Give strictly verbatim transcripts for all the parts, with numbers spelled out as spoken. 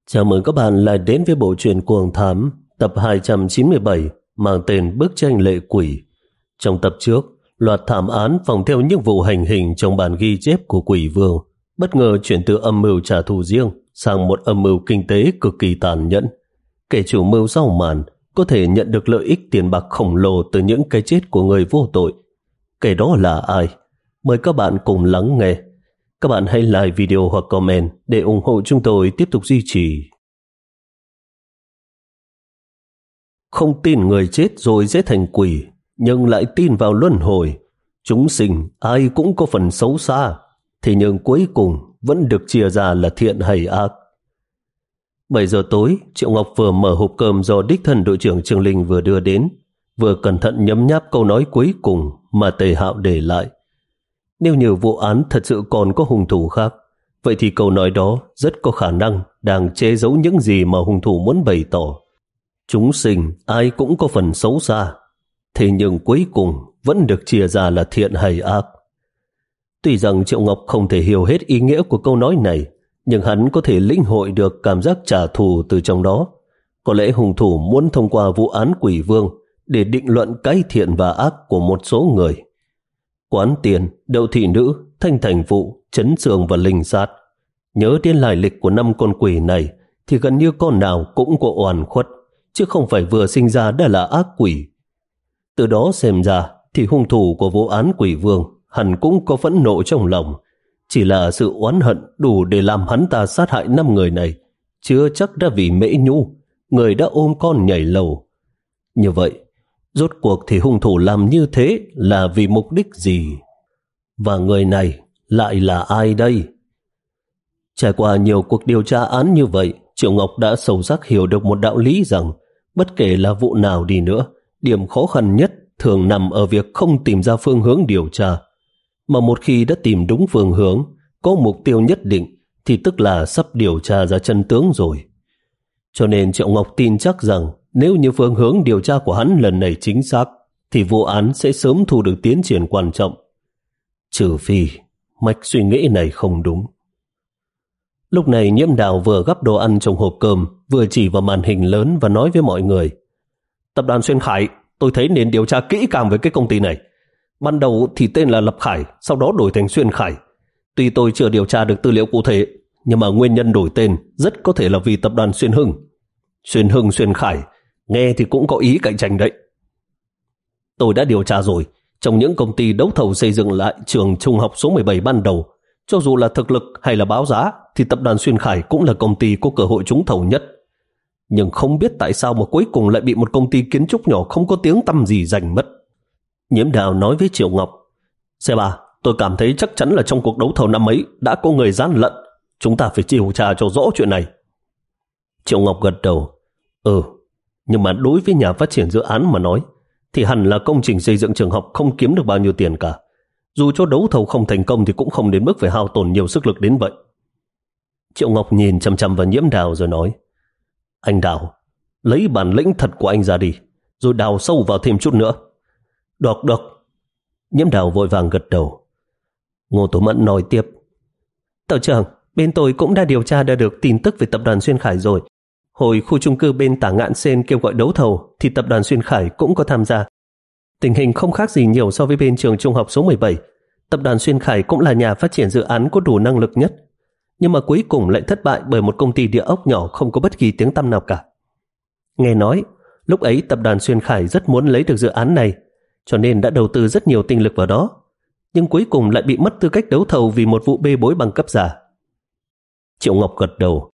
Chào mừng các bạn lại đến với bộ truyện Cuồng Thám tập hai trăm chín mươi bảy mang tên Bức tranh lệ quỷ. Trong tập trước, loạt thảm án phòng theo những vụ hành hình trong bản ghi chép của quỷ vương bất ngờ chuyển từ âm mưu trả thù riêng sang một âm mưu kinh tế cực kỳ tàn nhẫn. Kẻ chủ mưu sau màn có thể nhận được lợi ích tiền bạc khổng lồ từ những cái chết của người vô tội. Kẻ đó là ai? Mời các bạn cùng lắng nghe. Các bạn hãy like video hoặc comment để ủng hộ chúng tôi tiếp tục duy trì. Không tin người chết rồi sẽ thành quỷ, nhưng lại tin vào luân hồi. Chúng sinh ai cũng có phần xấu xa, thế nhưng cuối cùng vẫn được chia ra là thiện hay ác. bảy giờ tối, Triệu Ngọc vừa mở hộp cơm do đích thân đội trưởng Trương Linh vừa đưa đến, vừa cẩn thận nhấm nháp câu nói cuối cùng mà Tề Hạo để lại. Nếu như vụ án thật sự còn có hung thủ khác, vậy thì câu nói đó rất có khả năng đang che giấu những gì mà hung thủ muốn bày tỏ. Chúng sinh ai cũng có phần xấu xa, thế nhưng cuối cùng vẫn được chia ra là thiện hay ác. Tuy rằng Triệu Ngọc không thể hiểu hết ý nghĩa của câu nói này, nhưng hắn có thể lĩnh hội được cảm giác trả thù từ trong đó. Có lẽ hung thủ muốn thông qua vụ án quỷ vương để định luận cái thiện và ác của một số người. Quán tiền, đậu thị nữ, thanh thành vụ, chấn sường và linh sát. Nhớ đến lai lịch của năm con quỷ này thì gần như con nào cũng có oan khuất, chứ không phải vừa sinh ra đã là ác quỷ. Từ đó xem ra thì hung thủ của vụ án quỷ vương hẳn cũng có phẫn nộ trong lòng, chỉ là sự oán hận đủ để làm hắn ta sát hại năm người này, chưa chắc đã vì Mễ Nhu, người đã ôm con nhảy lầu. Như vậy, rốt cuộc thì hung thủ làm như thế là vì mục đích gì? Và người này lại là ai đây? Trải qua nhiều cuộc điều tra án như vậy, Triệu Ngọc đã sâu sắc hiểu được một đạo lý rằng bất kể là vụ nào đi nữa, điểm khó khăn nhất thường nằm ở việc không tìm ra phương hướng điều tra. Mà một khi đã tìm đúng phương hướng, có mục tiêu nhất định, thì tức là sắp điều tra ra chân tướng rồi. Cho nên Triệu Ngọc tin chắc rằng nếu như phương hướng điều tra của hắn lần này chính xác, thì vụ án sẽ sớm thu được tiến triển quan trọng. Trừ phi mạch suy nghĩ này không đúng. Lúc này Nhiễm Đào vừa gắp đồ ăn trong hộp cơm, vừa chỉ vào màn hình lớn và nói với mọi người: Tập đoàn Xuyên Khải, tôi thấy nên điều tra kỹ càng về cái công ty này. Ban đầu thì tên là Lập Khải, sau đó đổi thành Xuyên Khải. Tuy tôi chưa điều tra được tư liệu cụ thể, nhưng mà nguyên nhân đổi tên rất có thể là vì tập đoàn Xuyên Hưng. Xuyên Hưng Xuyên Khải, nghe thì cũng có ý cạnh tranh đấy. Tôi đã điều tra rồi, trong những công ty đấu thầu xây dựng lại trường trung học số mười bảy ban đầu, cho dù là thực lực hay là báo giá, thì tập đoàn Xuyên Khải cũng là công ty có cơ hội trúng thầu nhất. Nhưng không biết tại sao mà cuối cùng lại bị một công ty kiến trúc nhỏ không có tiếng tăm gì giành mất. Nhiễm Đào nói với Triệu Ngọc: Xe bà, tôi cảm thấy chắc chắn là trong cuộc đấu thầu năm ấy đã có người gian lận. Chúng ta phải điều tra cho rõ chuyện này. Triệu Ngọc gật đầu: Ừ, nhưng mà đối với nhà phát triển dự án mà nói, thì hẳn là công trình xây dựng trường học không kiếm được bao nhiêu tiền cả. Dù cho đấu thầu không thành công thì cũng không đến mức phải hao tổn nhiều sức lực đến vậy. Triệu Ngọc nhìn chằm chằm vào Nhiễm Đào rồi nói: Anh Đào, lấy bản lĩnh thật của anh ra đi, rồi đào sâu vào thêm chút nữa. Được, được. Nhiễm Đào vội vàng gật đầu. Ngô Tố Mẫn nói tiếp: Tàu trưởng, bên tôi cũng đã điều tra đã được tin tức về tập đoàn Xuyên Khải rồi. Hồi khu chung cư bên Tả Ngạn Sen kêu gọi đấu thầu thì tập đoàn Xuyên Khải cũng có tham gia. Tình hình không khác gì nhiều so với bên trường trung học số mười bảy. Tập đoàn Xuyên Khải cũng là nhà phát triển dự án có đủ năng lực nhất, nhưng mà cuối cùng lại thất bại bởi một công ty địa ốc nhỏ không có bất kỳ tiếng tăm nào cả. Nghe nói, lúc ấy tập đoàn Xuyên Khải rất muốn lấy được dự án này, cho nên đã đầu tư rất nhiều tinh lực vào đó, nhưng cuối cùng lại bị mất tư cách đấu thầu vì một vụ bê bối bằng cấp giả. Triệu Ngọc gật đầu: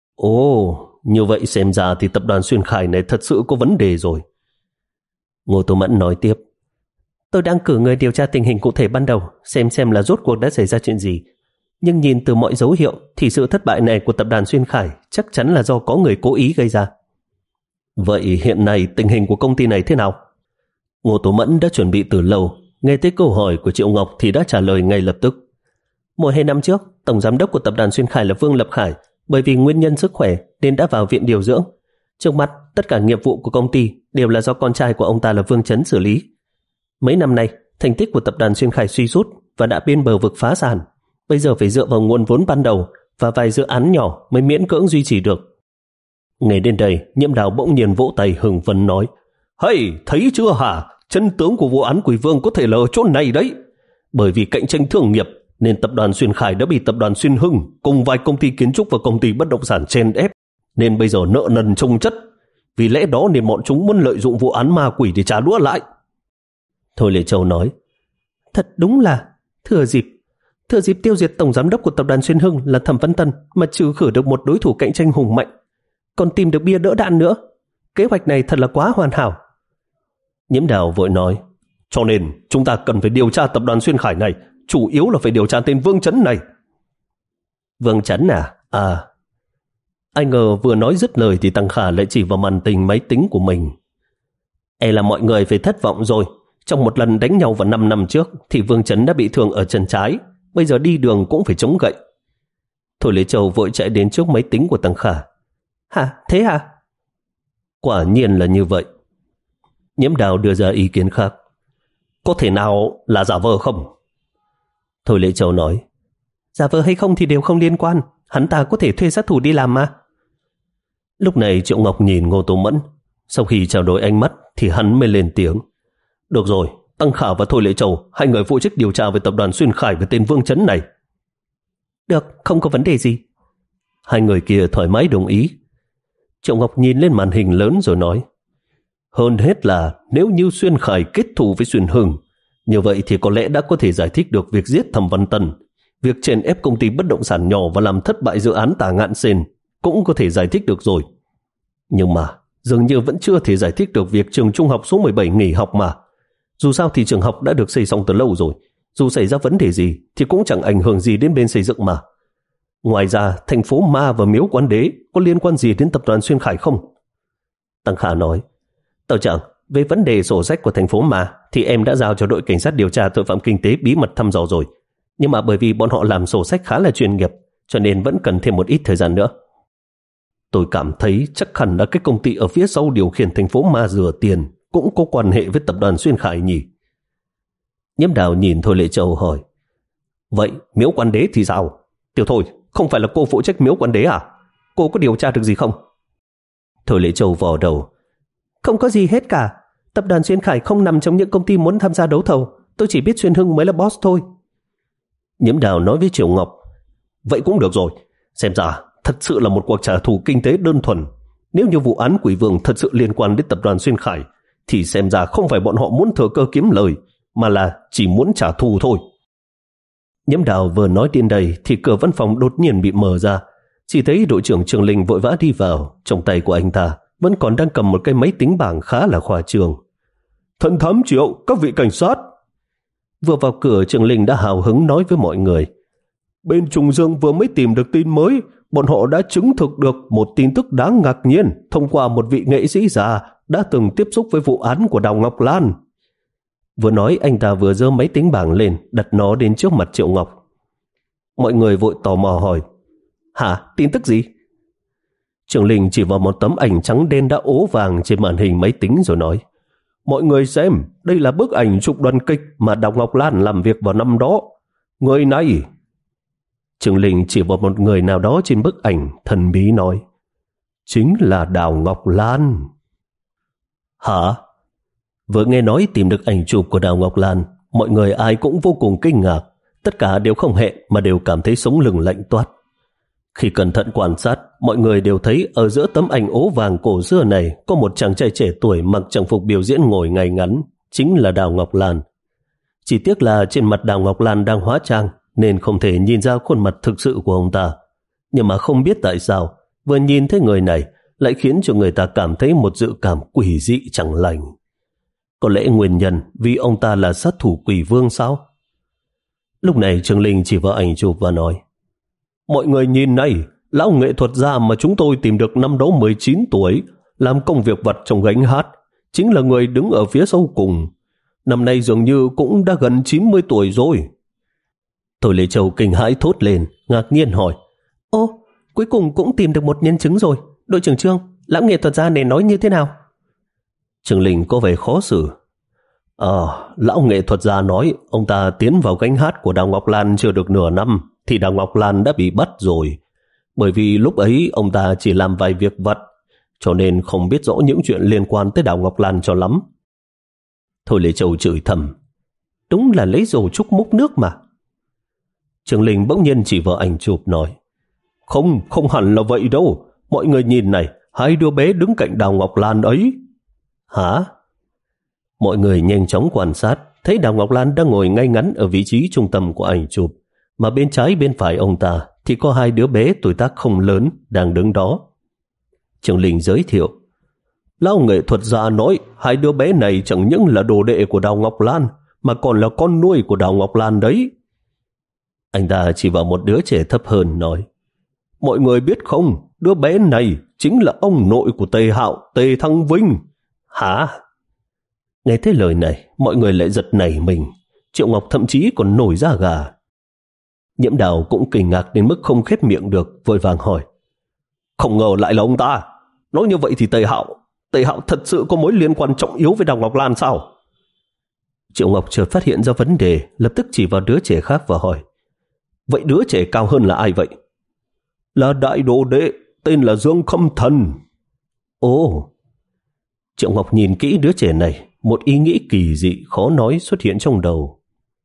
Ồ, như vậy xem ra thì tập đoàn Xuyên Khải này thật sự có vấn đề rồi. Ngô Tô Mẫn nói tiếp: Tôi đang cử người điều tra tình hình cụ thể ban đầu, xem xem là rốt cuộc đã xảy ra chuyện gì. Nhưng nhìn từ mọi dấu hiệu thì sự thất bại này của tập đoàn Xuyên Khải chắc chắn là do có người cố ý gây ra. Vậy hiện nay tình hình của công ty này thế nào? Ngô Tố Mẫn đã chuẩn bị từ lâu, nghe tới câu hỏi của Triệu Ngọc thì đã trả lời ngay lập tức. Mùa hè năm trước, tổng giám đốc của tập đoàn Xuyên Khải là Vương Lập Khải, bởi vì nguyên nhân sức khỏe nên đã vào viện điều dưỡng. Trước mắt, tất cả nghiệp vụ của công ty đều là do con trai của ông ta là Vương Chấn xử lý. Mấy năm nay, thành tích của tập đoàn Xuyên Khải suy sút và đã bên bờ vực phá sản. Bây giờ phải dựa vào nguồn vốn ban đầu và vài dự án nhỏ mới miễn cưỡng duy trì được. Nghe đến đây, Nhiễm Đào bỗng nhiên vỗ tay hưng phấn nói: Hey, thấy chưa hả? Chân tướng của vụ án Quỷ Vương có thể là ở chỗ này đấy. Bởi vì cạnh tranh thương nghiệp nên tập đoàn Xuyên Khải đã bị tập đoàn Xuyên Hưng cùng vài công ty kiến trúc và công ty bất động sản chèn ép, nên bây giờ nợ nần chồng chất. Vì lẽ đó nên bọn chúng muốn lợi dụng vụ án ma quỷ để trả đũa lại. Thôi Lệ Châu nói: Thật đúng là thừa dịp thừa dịp tiêu diệt tổng giám đốc của tập đoàn Xuyên Hưng là Thẩm Văn Tân mà trừ khử được một đối thủ cạnh tranh hùng mạnh, còn tìm được bia đỡ đạn nữa. Kế hoạch này thật là quá hoàn hảo. Nhiễm Đào vội nói: Cho nên chúng ta cần phải điều tra tập đoàn Xuyên Khải này, chủ yếu là phải điều tra tên Vương Chấn này. Vương Chấn à? À. Ai ngờ vừa nói dứt lời thì Tăng Khả lại chỉ vào màn hình máy tính của mình. E là mọi người phải thất vọng rồi. Trong một lần đánh nhau vào năm năm trước thì Vương Chấn đã bị thương ở chân trái, bây giờ đi đường cũng phải chống gậy. Thôi Lê Châu vội chạy đến trước máy tính của Tăng Khả. Hả? Thế hả? Quả nhiên là như vậy. Nhiễm Đào đưa ra ý kiến khác. Có thể nào là giả vờ không? Thôi Lê Châu nói: Giả vờ hay không thì đều không liên quan, hắn ta có thể thuê sát thủ đi làm mà. Lúc này Triệu Ngọc nhìn Ngô Tô Mẫn, sau khi trao đổi ánh mắt thì hắn mới lên tiếng: Được rồi, Tăng Khả và Thôi Lệ Châu, hai người phụ trách điều tra về tập đoàn Xuyên Khải với tên Vương Chấn này. Được, không có vấn đề gì. Hai người kia thoải mái đồng ý. Triệu Ngọc nhìn lên màn hình lớn rồi nói: Hơn hết là nếu như Xuyên Khải kết thù với Xuyên Hưng, như vậy thì có lẽ đã có thể giải thích được việc giết Thẩm Văn Tân. Việc chèn ép công ty bất động sản nhỏ và làm thất bại dự án Tả Ngạn Sên cũng có thể giải thích được rồi. Nhưng mà dường như vẫn chưa thể giải thích được việc trường trung học số mười bảy nghỉ học mà. Dù sao thì trường học đã được xây xong từ lâu rồi, dù xảy ra vấn đề gì thì cũng chẳng ảnh hưởng gì đến bên xây dựng mà. Ngoài ra, thành phố Ma và Miếu Quán Đế có liên quan gì đến tập đoàn Xuyên Khải không? Tăng Khả nói: Tàu trưởng, về vấn đề sổ sách của thành phố Ma thì em đã giao cho đội cảnh sát điều tra tội phạm kinh tế bí mật thăm dò rồi. Nhưng mà bởi vì bọn họ làm sổ sách khá là chuyên nghiệp, cho nên vẫn cần thêm một ít thời gian nữa. Tôi cảm thấy chắc hẳn là cái công ty ở phía sau điều khiển thành phố Ma rửa tiền cũng có quan hệ với tập đoàn Xuyên Khải nhỉ? Nhiễm Đào nhìn Thôi Lệ Châu hỏi: Vậy Miếu Quán Đế thì sao? Tiểu Thôi, không phải là cô phụ trách Miếu Quán Đế à? Cô có điều tra được gì không? Thôi Lệ Châu vò đầu: Không có gì hết cả. Tập đoàn Xuyên Khải không nằm trong những công ty muốn tham gia đấu thầu. Tôi chỉ biết Xuyên Hưng mới là boss thôi. Nhiễm Đào nói với Triệu Ngọc: Vậy cũng được rồi. Xem ra thật sự là một cuộc trả thù kinh tế đơn thuần. Nếu như vụ án Quỷ Vương thật sự liên quan đến tập đoàn Xuyên Khải thì xem ra không phải bọn họ muốn thừa cơ kiếm lời, mà là chỉ muốn trả thù thôi. Nhiễm Đào vừa nói đến đây thì cửa văn phòng đột nhiên bị mở ra. Chỉ thấy đội trưởng Trường Linh vội vã đi vào. Trong tay của anh ta vẫn còn đang cầm một cái máy tính bảng khá là khoa trương. Thần thám Triệu, các vị cảnh sát. Vừa vào cửa, Trường Linh đã hào hứng nói với mọi người: Bên Trùng Dương vừa mới tìm được tin mới. Bọn họ đã chứng thực được một tin tức đáng ngạc nhiên thông qua một vị nghệ sĩ già đã từng tiếp xúc với vụ án của Đào Ngọc Lan. Vừa nói anh ta vừa giơ máy tính bảng lên, đặt nó đến trước mặt Triệu Ngọc. Mọi người vội tò mò hỏi: Hả? Tin tức gì? Trường Linh chỉ vào một tấm ảnh trắng đen đã ố vàng trên màn hình máy tính rồi nói: Mọi người xem, đây là bức ảnh chụp đoàn kịch mà Đào Ngọc Lan làm việc vào năm đó. Người này... Trường Linh chỉ vào một người nào đó trên bức ảnh, thần bí nói: Chính là Đào Ngọc Lan. Hả? Vừa nghe nói tìm được ảnh chụp của Đào Ngọc Lan, mọi người ai cũng vô cùng kinh ngạc. Tất cả đều không hẹn mà đều cảm thấy sống lưng lạnh toát. Khi cẩn thận quan sát, mọi người đều thấy ở giữa tấm ảnh ố vàng cổ xưa này có một chàng trai trẻ tuổi mặc trang phục biểu diễn ngồi ngay ngắn, chính là Đào Ngọc Lan. Chỉ tiếc là trên mặt Đào Ngọc Lan đang hóa trang nên không thể nhìn ra khuôn mặt thực sự của ông ta. Nhưng mà không biết tại sao, vừa nhìn thấy người này lại khiến cho người ta cảm thấy một dự cảm quỷ dị chẳng lành. Có lẽ nguyên nhân vì ông ta là sát thủ Quỷ Vương sao? Lúc này Trường Linh chỉ vào ảnh chụp và nói: Mọi người nhìn này, lão nghệ thuật gia mà chúng tôi tìm được năm đó mười chín tuổi, làm công việc vặt trong gánh hát, chính là người đứng ở phía sau cùng. Năm nay dường như cũng đã gần chín mươi tuổi rồi. Thôi Lê Châu kinh hãi thốt lên, ngạc nhiên hỏi: Ô, cuối cùng cũng tìm được một nhân chứng rồi. Đội trưởng Trương, lão nghệ thuật gia này nói như thế nào? Trường Linh có vẻ khó xử. Ờ, lão nghệ thuật gia nói ông ta tiến vào gánh hát của Đào Ngọc Lan chưa được nửa năm thì Đào Ngọc Lan đã bị bắt rồi. Bởi vì lúc ấy ông ta chỉ làm vài việc vặt, cho nên không biết rõ những chuyện liên quan tới Đào Ngọc Lan cho lắm. Thôi Lệ Châu chửi thầm, đúng là lấy dầu trúc múc nước mà. Trường Linh bỗng nhiên chỉ vào ảnh chụp nói, không, không hẳn là vậy đâu. Mọi người nhìn này, hai đứa bé đứng cạnh Đào Ngọc Lan ấy. Hả? Mọi người nhanh chóng quan sát, thấy Đào Ngọc Lan đang ngồi ngay ngắn ở vị trí trung tâm của ảnh chụp, mà bên trái bên phải ông ta thì có hai đứa bé tuổi tác không lớn đang đứng đó. Trường Linh giới thiệu, lão nghệ thuật gia nói hai đứa bé này chẳng những là đồ đệ của Đào Ngọc Lan mà còn là con nuôi của Đào Ngọc Lan đấy. Anh ta chỉ vào một đứa trẻ thấp hơn nói, mọi người biết không, đứa bé này chính là ông nội của Tề Hạo, Tề Thăng Vinh. Hả? Nghe thấy lời này, mọi người lại giật nảy mình. Triệu Ngọc thậm chí còn nổi da gà. Nhiễm Đào cũng kinh ngạc đến mức không khép miệng được, vội vàng hỏi, không ngờ lại là ông ta. Nói như vậy thì Tề Hạo, Tề Hạo thật sự có mối liên quan trọng yếu với Đào Ngọc Lan sao? Triệu Ngọc chợt phát hiện ra vấn đề, lập tức chỉ vào đứa trẻ khác và hỏi, vậy đứa trẻ cao hơn là ai vậy? Là đại đồ đệ, tên là Dương Khâm Thần. Ồ! Triệu Ngọc nhìn kỹ đứa trẻ này, một ý nghĩ kỳ dị khó nói xuất hiện trong đầu.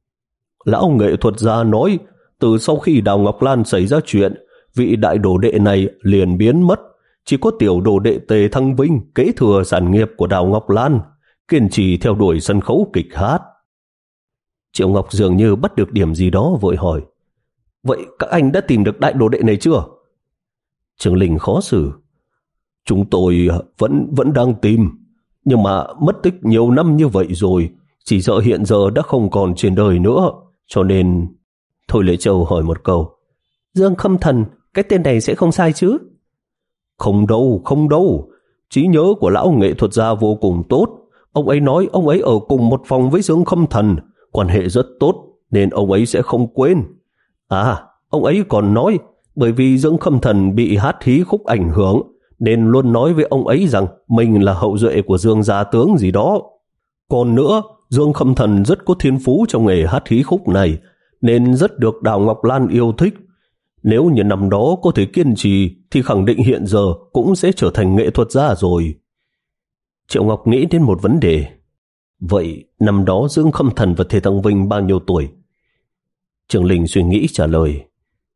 Lão nghệ thuật gia nói, từ sau khi Đào Ngọc Lan xảy ra chuyện, vị đại đồ đệ này liền biến mất. Chỉ có tiểu đồ đệ Tề Thăng Vinh kế thừa sản nghiệp của Đào Ngọc Lan, kiên trì theo đuổi sân khấu kịch hát. Triệu Ngọc dường như bắt được điểm gì đó, vội hỏi, vậy các anh đã tìm được đại đồ đệ này chưa? Trường Linh khó xử, chúng tôi vẫn vẫn đang tìm, nhưng mà mất tích nhiều năm như vậy rồi, chỉ sợ hiện giờ đã không còn trên đời nữa, cho nên... Thôi Lệ Châu hỏi một câu, Dương Khâm Thần, cái tên này sẽ không sai chứ? Không đâu, không đâu, trí nhớ của lão nghệ thuật gia vô cùng tốt. Ông ấy nói ông ấy ở cùng một phòng với Dương Khâm Thần, quan hệ rất tốt, nên ông ấy sẽ không quên. À, ông ấy còn nói, bởi vì Dương Khâm Thần bị hát hí khúc ảnh hưởng, nên luôn nói với ông ấy rằng mình là hậu duệ của Dương gia tướng gì đó. Còn nữa, Dương Khâm Thần rất có thiên phú trong nghề hát hí khúc này, nên rất được Đào Ngọc Lan yêu thích. Nếu như năm đó có thể kiên trì thì khẳng định hiện giờ cũng sẽ trở thành nghệ thuật gia rồi. Triệu Ngọc nghĩ đến một vấn đề. Vậy năm đó Dương Khâm Thần và Tề Thăng Vinh bao nhiêu tuổi? Trường Linh suy nghĩ trả lời,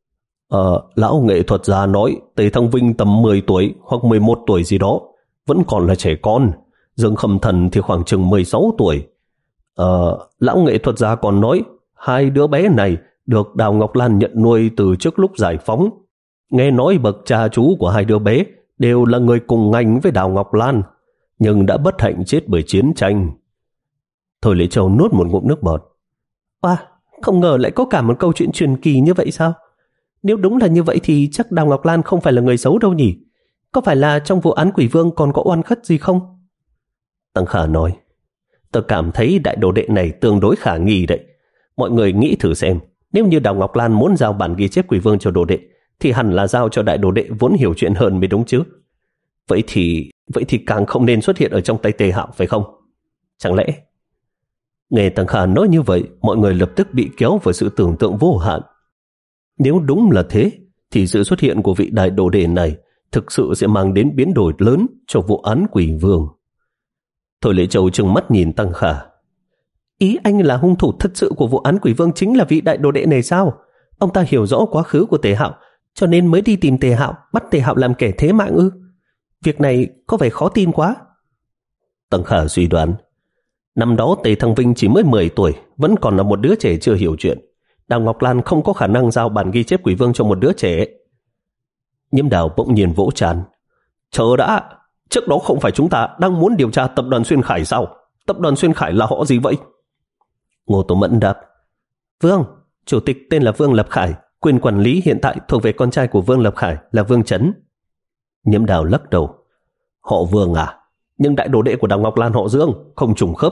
Ờ, lão nghệ thuật gia nói Tề Thăng Vinh tầm mười tuổi hoặc mười một tuổi gì đó, vẫn còn là trẻ con. Dương Khâm Thần thì khoảng chừng mười sáu tuổi. Ờ, lão nghệ thuật gia còn nói hai đứa bé này được Đào Ngọc Lan nhận nuôi từ trước lúc giải phóng. Nghe nói bậc cha chú của hai đứa bé đều là người cùng ngành với Đào Ngọc Lan, nhưng đã bất hạnh chết bởi chiến tranh. Thôi Lệ Châu nuốt một ngụm nước bọt. À, không ngờ lại có cả một câu chuyện truyền kỳ như vậy sao? Nếu đúng là như vậy thì chắc Đào Ngọc Lan không phải là người xấu đâu nhỉ? Có phải là trong vụ án Quỷ Vương còn có oan khất gì không? Tăng Khả nói, tôi cảm thấy đại đồ đệ này tương đối khả nghi đấy. Mọi người nghĩ thử xem, nếu như Đào Ngọc Lan muốn giao bản ghi chép Quỷ Vương cho đồ đệ, thì hẳn là giao cho đại đồ đệ vốn hiểu chuyện hơn mới đúng chứ. Vậy thì vậy thì càng không nên xuất hiện ở trong tay Tề Hạo, phải không? Chẳng lẽ... Nghe Tăng Khả nói như vậy, mọi người lập tức bị kéo vào sự tưởng tượng vô hạn. Nếu đúng là thế, thì sự xuất hiện của vị đại đồ đệ này thực sự sẽ mang đến biến đổi lớn cho vụ án Quỷ Vương. Thôi Lệ Châu trừng mắt nhìn Tăng Khả. Ý anh là hung thủ thật sự của vụ án Quỷ Vương chính là vị đại đồ đệ này sao? Ông ta hiểu rõ quá khứ của Tề Hạo, cho nên mới đi tìm Tề Hạo, bắt Tề Hạo làm kẻ thế mạng ư? Việc này có vẻ khó tin quá. Tăng Khả suy đoán, năm đó Tề Thăng Vinh chỉ mới mười tuổi, vẫn còn là một đứa trẻ chưa hiểu chuyện. Đào Ngọc Lan không có khả năng giao bản ghi chép Quỷ Vương cho một đứa trẻ. Nhiễm Đào bỗng nhiên vỗ trán. Chờ đã, trước đó không phải chúng ta đang muốn điều tra tập đoàn Xuyên Khải sao? Tập đoàn Xuyên Khải là họ gì vậy? Ngô Tố Mẫn đáp, Vương, chủ tịch tên là Vương Lập Khải, quyền quản lý hiện tại thuộc về con trai của Vương Lập Khải là Vương Chấn. Nhiễm Đào lắc đầu. Họ Vương à? Nhưng đại đồ đệ của Đào Ngọc Lan họ Dương, không trùng khớp.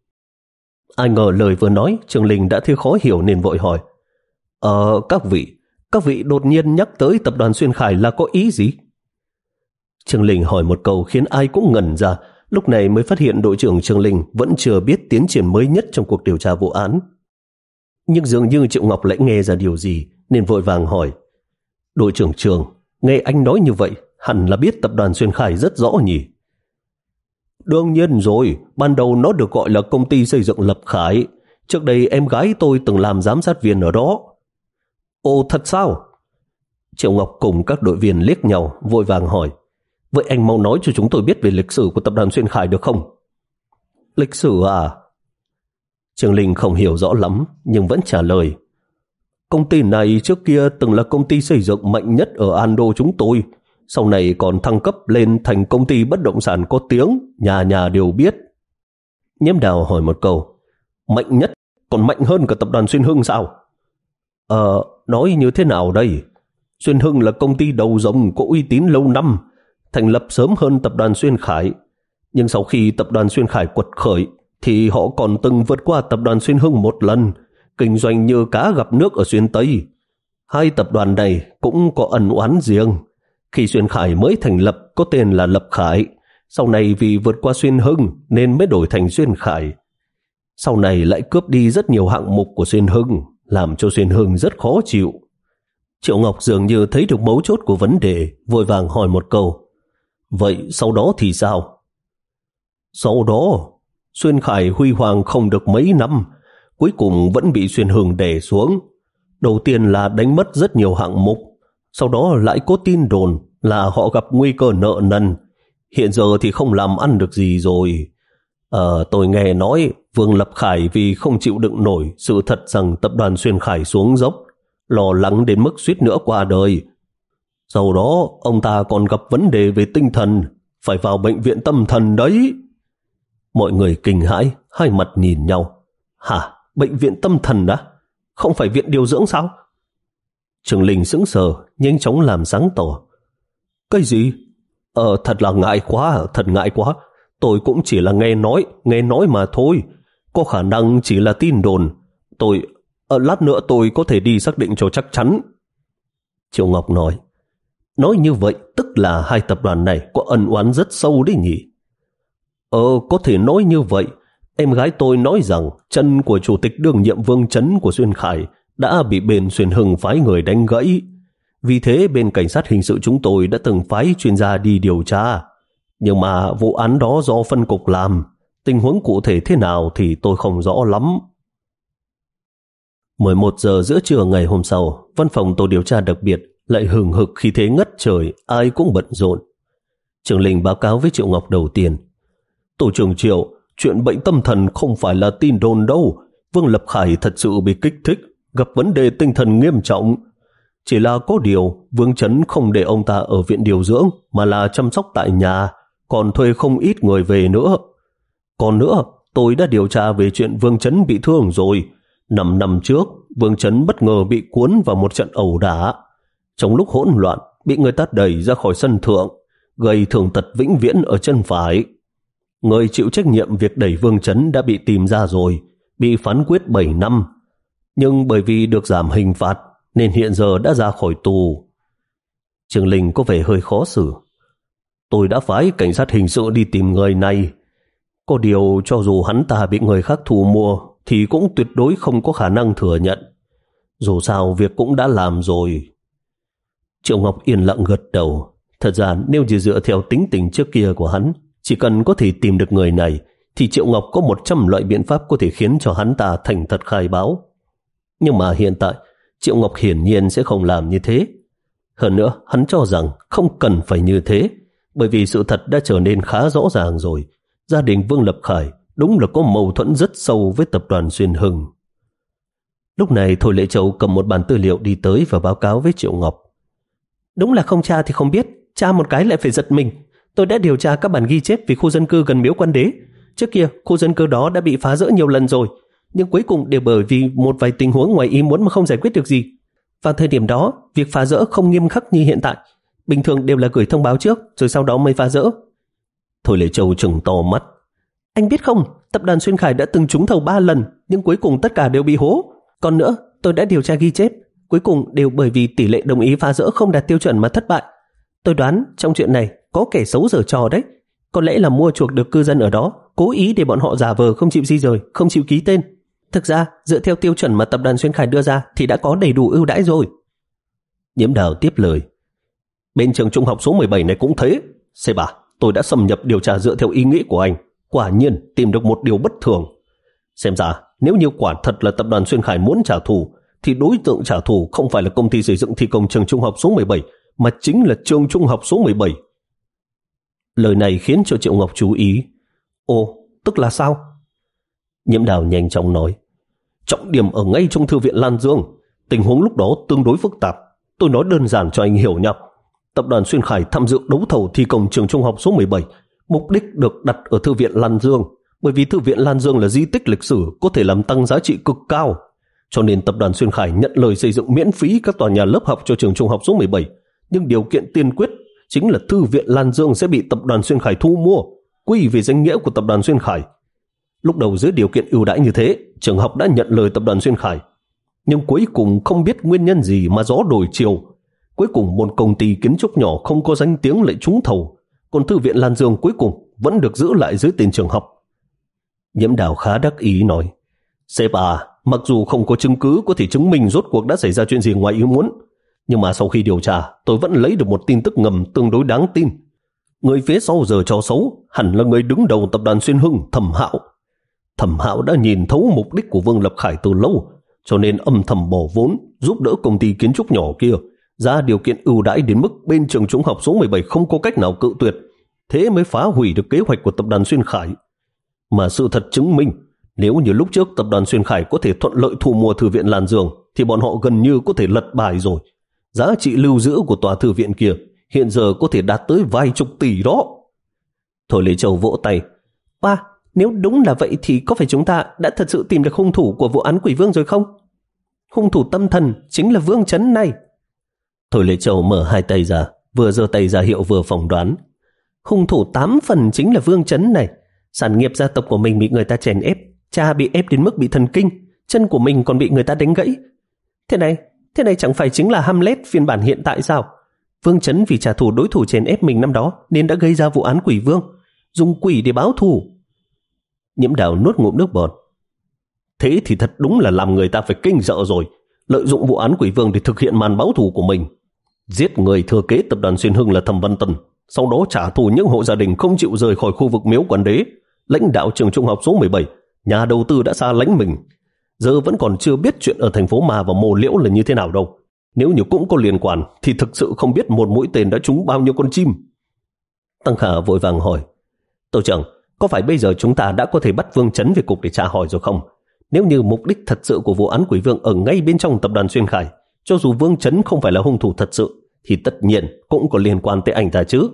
Ai ngờ lời vừa nói, Trường Linh đã thấy khó hiểu nên vội hỏi, Ờ, các vị, các vị đột nhiên nhắc tới tập đoàn Xuyên Khải là có ý gì? Trường Linh hỏi một câu khiến ai cũng ngẩn ra, lúc này mới phát hiện đội trưởng Trường Linh vẫn chưa biết tiến triển mới nhất trong cuộc điều tra vụ án. Nhưng dường như Triệu Ngọc lại nghe ra điều gì nên vội vàng hỏi, đội trưởng Trường, nghe anh nói như vậy, hẳn là biết tập đoàn Xuyên Khải rất rõ nhỉ? Đương nhiên rồi, ban đầu nó được gọi là công ty xây dựng Lập Khải. Trước đây em gái tôi từng làm giám sát viên ở đó. Ồ, thật sao? Triệu Ngọc cùng các đội viên liếc nhau, vội vàng hỏi. Vậy anh mau nói cho chúng tôi biết về lịch sử của tập đoàn Xuyên Khải được không? Lịch sử à? Trương Linh không hiểu rõ lắm, nhưng vẫn trả lời. Công ty này trước kia từng là công ty xây dựng mạnh nhất ở Ando chúng tôi. Sau này còn thăng cấp lên thành công ty bất động sản có tiếng, nhà nhà đều biết. Nhiễm Đào hỏi một câu. Mạnh nhất? Còn mạnh hơn cả tập đoàn Xuyên Hưng sao? Ờ, nói như thế nào đây? Xuyên Hưng là công ty đầu rồng có uy tín lâu năm, thành lập sớm hơn tập đoàn Xuyên Khải. Nhưng sau khi tập đoàn Xuyên Khải quật khởi, thì họ còn từng vượt qua tập đoàn Xuyên Hưng một lần, kinh doanh như cá gặp nước ở Xuyên Tây. Hai tập đoàn này cũng có ẩn oán riêng. Khi Xuyên Khải mới thành lập có tên là Lập Khải, sau này vì vượt qua Xuyên Hưng nên mới đổi thành Xuyên Khải. Sau này lại cướp đi rất nhiều hạng mục của Xuyên Hưng, làm cho Xuyên Hưng rất khó chịu. Triệu Ngọc dường như thấy được mấu chốt của vấn đề, vội vàng hỏi một câu. Vậy sau đó thì sao? Sau đó, Xuyên Khải huy hoàng không được mấy năm, cuối cùng vẫn bị Xuyên Hưng đè xuống. Đầu tiên là đánh mất rất nhiều hạng mục, sau đó lại có tin đồn là họ gặp nguy cơ nợ nần. Hiện giờ thì không làm ăn được gì rồi. Ờ, tôi nghe nói Vương Lập Khải vì không chịu đựng nổi sự thật rằng tập đoàn Xuyên Khải xuống dốc, lo lắng đến mức suýt nữa qua đời. Sau đó ông ta còn gặp vấn đề về tinh thần, phải vào bệnh viện tâm thần đấy. Mọi người kinh hãi, hai mặt nhìn nhau. Hả? Bệnh viện tâm thần á? Không phải viện điều dưỡng sao? Trường Linh sững sờ, nhanh chóng làm sáng tỏ. Cái gì? Ờ, thật là ngại quá, thật ngại quá. Tôi cũng chỉ là nghe nói, nghe nói mà thôi. Có khả năng chỉ là tin đồn. Tôi, ờ, lát nữa tôi có thể đi xác định cho chắc chắn. Triệu Ngọc nói. Nói như vậy tức là hai tập đoàn này có ân oán rất sâu đấy nhỉ? Ờ, có thể nói như vậy. Em gái tôi nói rằng chân của chủ tịch đương nhiệm Vương Chấn của Xuyên Khải đã bị bên Xuyên Hưng phái người đánh gãy. Vì thế bên cảnh sát hình sự chúng tôi đã từng phái chuyên gia đi điều tra. Nhưng mà vụ án đó do phân cục làm, tình huống cụ thể thế nào thì tôi không rõ lắm. mười một giờ giữa trưa ngày hôm sau, văn phòng tổ điều tra đặc biệt lại hừng hực khí thế ngất trời, ai cũng bận rộn. Trường Linh báo cáo với Triệu Ngọc đầu tiên. Tổ trưởng Triệu, chuyện bệnh tâm thần không phải là tin đồn đâu. Vương Lập Khải thật sự bị kích thích, gặp vấn đề tinh thần nghiêm trọng. Chỉ là có điều, Vương Chấn không để ông ta ở viện điều dưỡng mà là chăm sóc tại nhà, còn thuê không ít người về nữa. Còn nữa, tôi đã điều tra về chuyện Vương Chấn bị thương rồi. Năm năm trước, Vương Chấn bất ngờ bị cuốn vào một trận ẩu đả. Trong lúc hỗn loạn, bị người ta đẩy ra khỏi sân thượng, gây thương tật vĩnh viễn ở chân phải. Người chịu trách nhiệm việc đẩy Vương Chấn đã bị tìm ra rồi, bị phán quyết bảy năm. Nhưng bởi vì được giảm hình phạt, nên hiện giờ đã ra khỏi tù. Trường Linh có vẻ hơi khó xử. Tôi đã phái cảnh sát hình sự đi tìm người này. Có điều cho dù hắn ta bị người khác thu mua, thì cũng tuyệt đối không có khả năng thừa nhận. Dù sao việc cũng đã làm rồi. Triệu Ngọc yên lặng gật đầu. Thật ra nếu chỉ dựa theo tính tình trước kia của hắn, chỉ cần có thể tìm được người này, thì Triệu Ngọc có một trăm loại biện pháp có thể khiến cho hắn ta thành thật khai báo. Nhưng mà hiện tại, Triệu Ngọc hiển nhiên sẽ không làm như thế. Hơn nữa, hắn cho rằng không cần phải như thế, bởi vì sự thật đã trở nên khá rõ ràng rồi. Gia đình Vương Lập Khải đúng là có mâu thuẫn rất sâu với tập đoàn Xuyên Hưng. Lúc này Thôi Lệ Châu cầm một bản tư liệu đi tới và báo cáo với Triệu Ngọc. Đúng là không tra thì không biết, tra một cái lại phải giật mình. Tôi đã điều tra các bản ghi chép về khu dân cư gần miếu Quan Đế. Trước kia, khu dân cư đó đã bị phá rỡ nhiều lần rồi, nhưng cuối cùng đều bởi vì một vài tình huống ngoài ý muốn mà không giải quyết được gì. Vào thời điểm đó, việc phá rỡ không nghiêm khắc như hiện tại. Bình thường đều là gửi thông báo trước, rồi sau đó mới phá rỡ. Thôi Lệ Châu trừng to mắt. Anh biết không, tập đoàn Xuyên Khải đã từng trúng thầu ba lần, nhưng cuối cùng tất cả đều bị hố. Còn nữa, tôi đã điều tra ghi chép, cuối cùng đều bởi vì tỷ lệ đồng ý phá rỡ không đạt tiêu chuẩn mà thất bại. Tôi đoán trong chuyện này có kẻ xấu giở trò đấy. Có lẽ là mua chuộc được cư dân ở đó, cố ý để bọn họ giả vờ không chịu di rời, không chịu ký tên. Thực ra, dựa theo tiêu chuẩn mà tập đoàn Xuyên Khải đưa ra thì đã có đầy đủ ưu đãi rồi. Nhiễm Đào tiếp lời. Bên trường trung học số mười bảy này cũng thế. Sếp à, tôi đã xâm nhập điều tra dựa theo ý nghĩ của anh. Quả nhiên tìm được một điều bất thường. Xem ra, nếu như quả thật là tập đoàn Xuyên Khải muốn trả thù, thì đối tượng trả thù không phải là công ty xây dựng thi công trường trung học số mười bảy, mà chính là trường trung học số mười bảy. Lời này khiến cho Triệu Ngọc chú ý. Ồ, tức là sao? Nhiễm Đào nhanh chóng nói. Trọng điểm ở ngay trong thư viện Lan Dương. Tình huống lúc đó tương đối phức tạp. Tôi nói đơn giản cho anh hiểu nhé. Tập đoàn Xuyên Khải tham dự đấu thầu thi công trường trung học số mười bảy. Mục đích được đặt ở thư viện Lan Dương, bởi vì thư viện Lan Dương là di tích lịch sử có thể làm tăng giá trị cực cao. Cho nên tập đoàn Xuyên Khải nhận lời xây dựng miễn phí các tòa nhà lớp học cho trường trung học số mười bảy. Nhưng điều kiện tiên quyết chính là thư viện Lan Dương sẽ bị tập đoàn Xuyên Khải thu mua, quy về danh nghĩa của tập đoàn Xuyên Khải. Lúc đầu dưới điều kiện ưu đãi như thế, trường học đã nhận lời tập đoàn Xuyên Khải. Nhưng cuối cùng không biết nguyên nhân gì mà gió đổi chiều. Cuối cùng một công ty kiến trúc nhỏ không có danh tiếng lại trúng thầu, còn thư viện Lan Dương cuối cùng vẫn được giữ lại dưới tên trường học. Nhiễm Đào khá đắc ý nói. Sếp à, mặc dù không có chứng cứ có thể chứng minh rốt cuộc đã xảy ra chuyện gì ngoài ý muốn, nhưng mà sau khi điều tra, tôi vẫn lấy được một tin tức ngầm tương đối đáng tin. Người phía sau giờ trò xấu hẳn là người đứng đầu tập đoàn Xuyên Hưng, Thẩm Hạo. Thẩm Hạo đã nhìn thấu mục đích của Vương Lập Khải từ lâu, cho nên âm thầm bỏ vốn giúp đỡ công ty kiến trúc nhỏ kia, ra điều kiện ưu đãi đến mức bên trường trung học số mười bảy không có cách nào cự tuyệt, thế mới phá hủy được kế hoạch của tập đoàn Xuyên Khải. Mà sự thật chứng minh, nếu như lúc trước tập đoàn Xuyên Khải có thể thuận lợi thu mua thư viện Lan Dương, thì bọn họ gần như có thể lật bài rồi. Giá trị lưu giữ của tòa thư viện kia hiện giờ có thể đạt tới vài chục tỷ đó. Thôi Lê Châu vỗ tay. Ba, nếu đúng là vậy thì có phải chúng ta đã thật sự tìm được hung thủ của vụ án Quỷ Vương rồi không? Hung thủ tâm thần chính là Vương Chấn này. Thôi Lê Châu mở hai tay ra, vừa giơ tay ra hiệu vừa phỏng đoán. Hung thủ tám phần chính là Vương Chấn này. Sản nghiệp gia tộc của mình bị người ta chèn ép, cha bị ép đến mức bị thần kinh, chân của mình còn bị người ta đánh gãy. Thế này, thế này chẳng phải chính là Hamlet phiên bản hiện tại sao? Vương Chấn vì trả thù đối thủ chèn ép mình năm đó nên đã gây ra vụ án Quỷ Vương, dùng quỷ để báo thù. Nhiễm Đào nuốt ngụm nước bọt. Thế thì thật đúng là làm người ta phải kinh sợ rồi, lợi dụng vụ án Quỷ Vương để thực hiện màn báo thù của mình. Giết người thừa kế tập đoàn Xuyên Hưng là Thẩm Văn Tần, sau đó trả thù những hộ gia đình không chịu rời khỏi khu vực Miếu Quản Đế. Lãnh đạo trường trung học số mười bảy, nhà đầu tư đã xa lánh mình, giờ vẫn còn chưa biết chuyện ở thành phố Ma và Mồ Liễu là như thế nào đâu. Nếu như cũng có liên quan thì thực sự không biết một mũi tên đã trúng bao nhiêu con chim. Tăng Khả vội vàng hỏi. Tổ trưởng, có phải bây giờ chúng ta đã có thể bắt Vương Chấn về cục để tra hỏi rồi không? Nếu như mục đích thật sự của vụ án Quỷ Vương ở ngay bên trong tập đoàn Xuyên Khải, cho dù Vương Chấn không phải là hung thủ thật sự, thì tất nhiên cũng có liên quan tới anh ta chứ.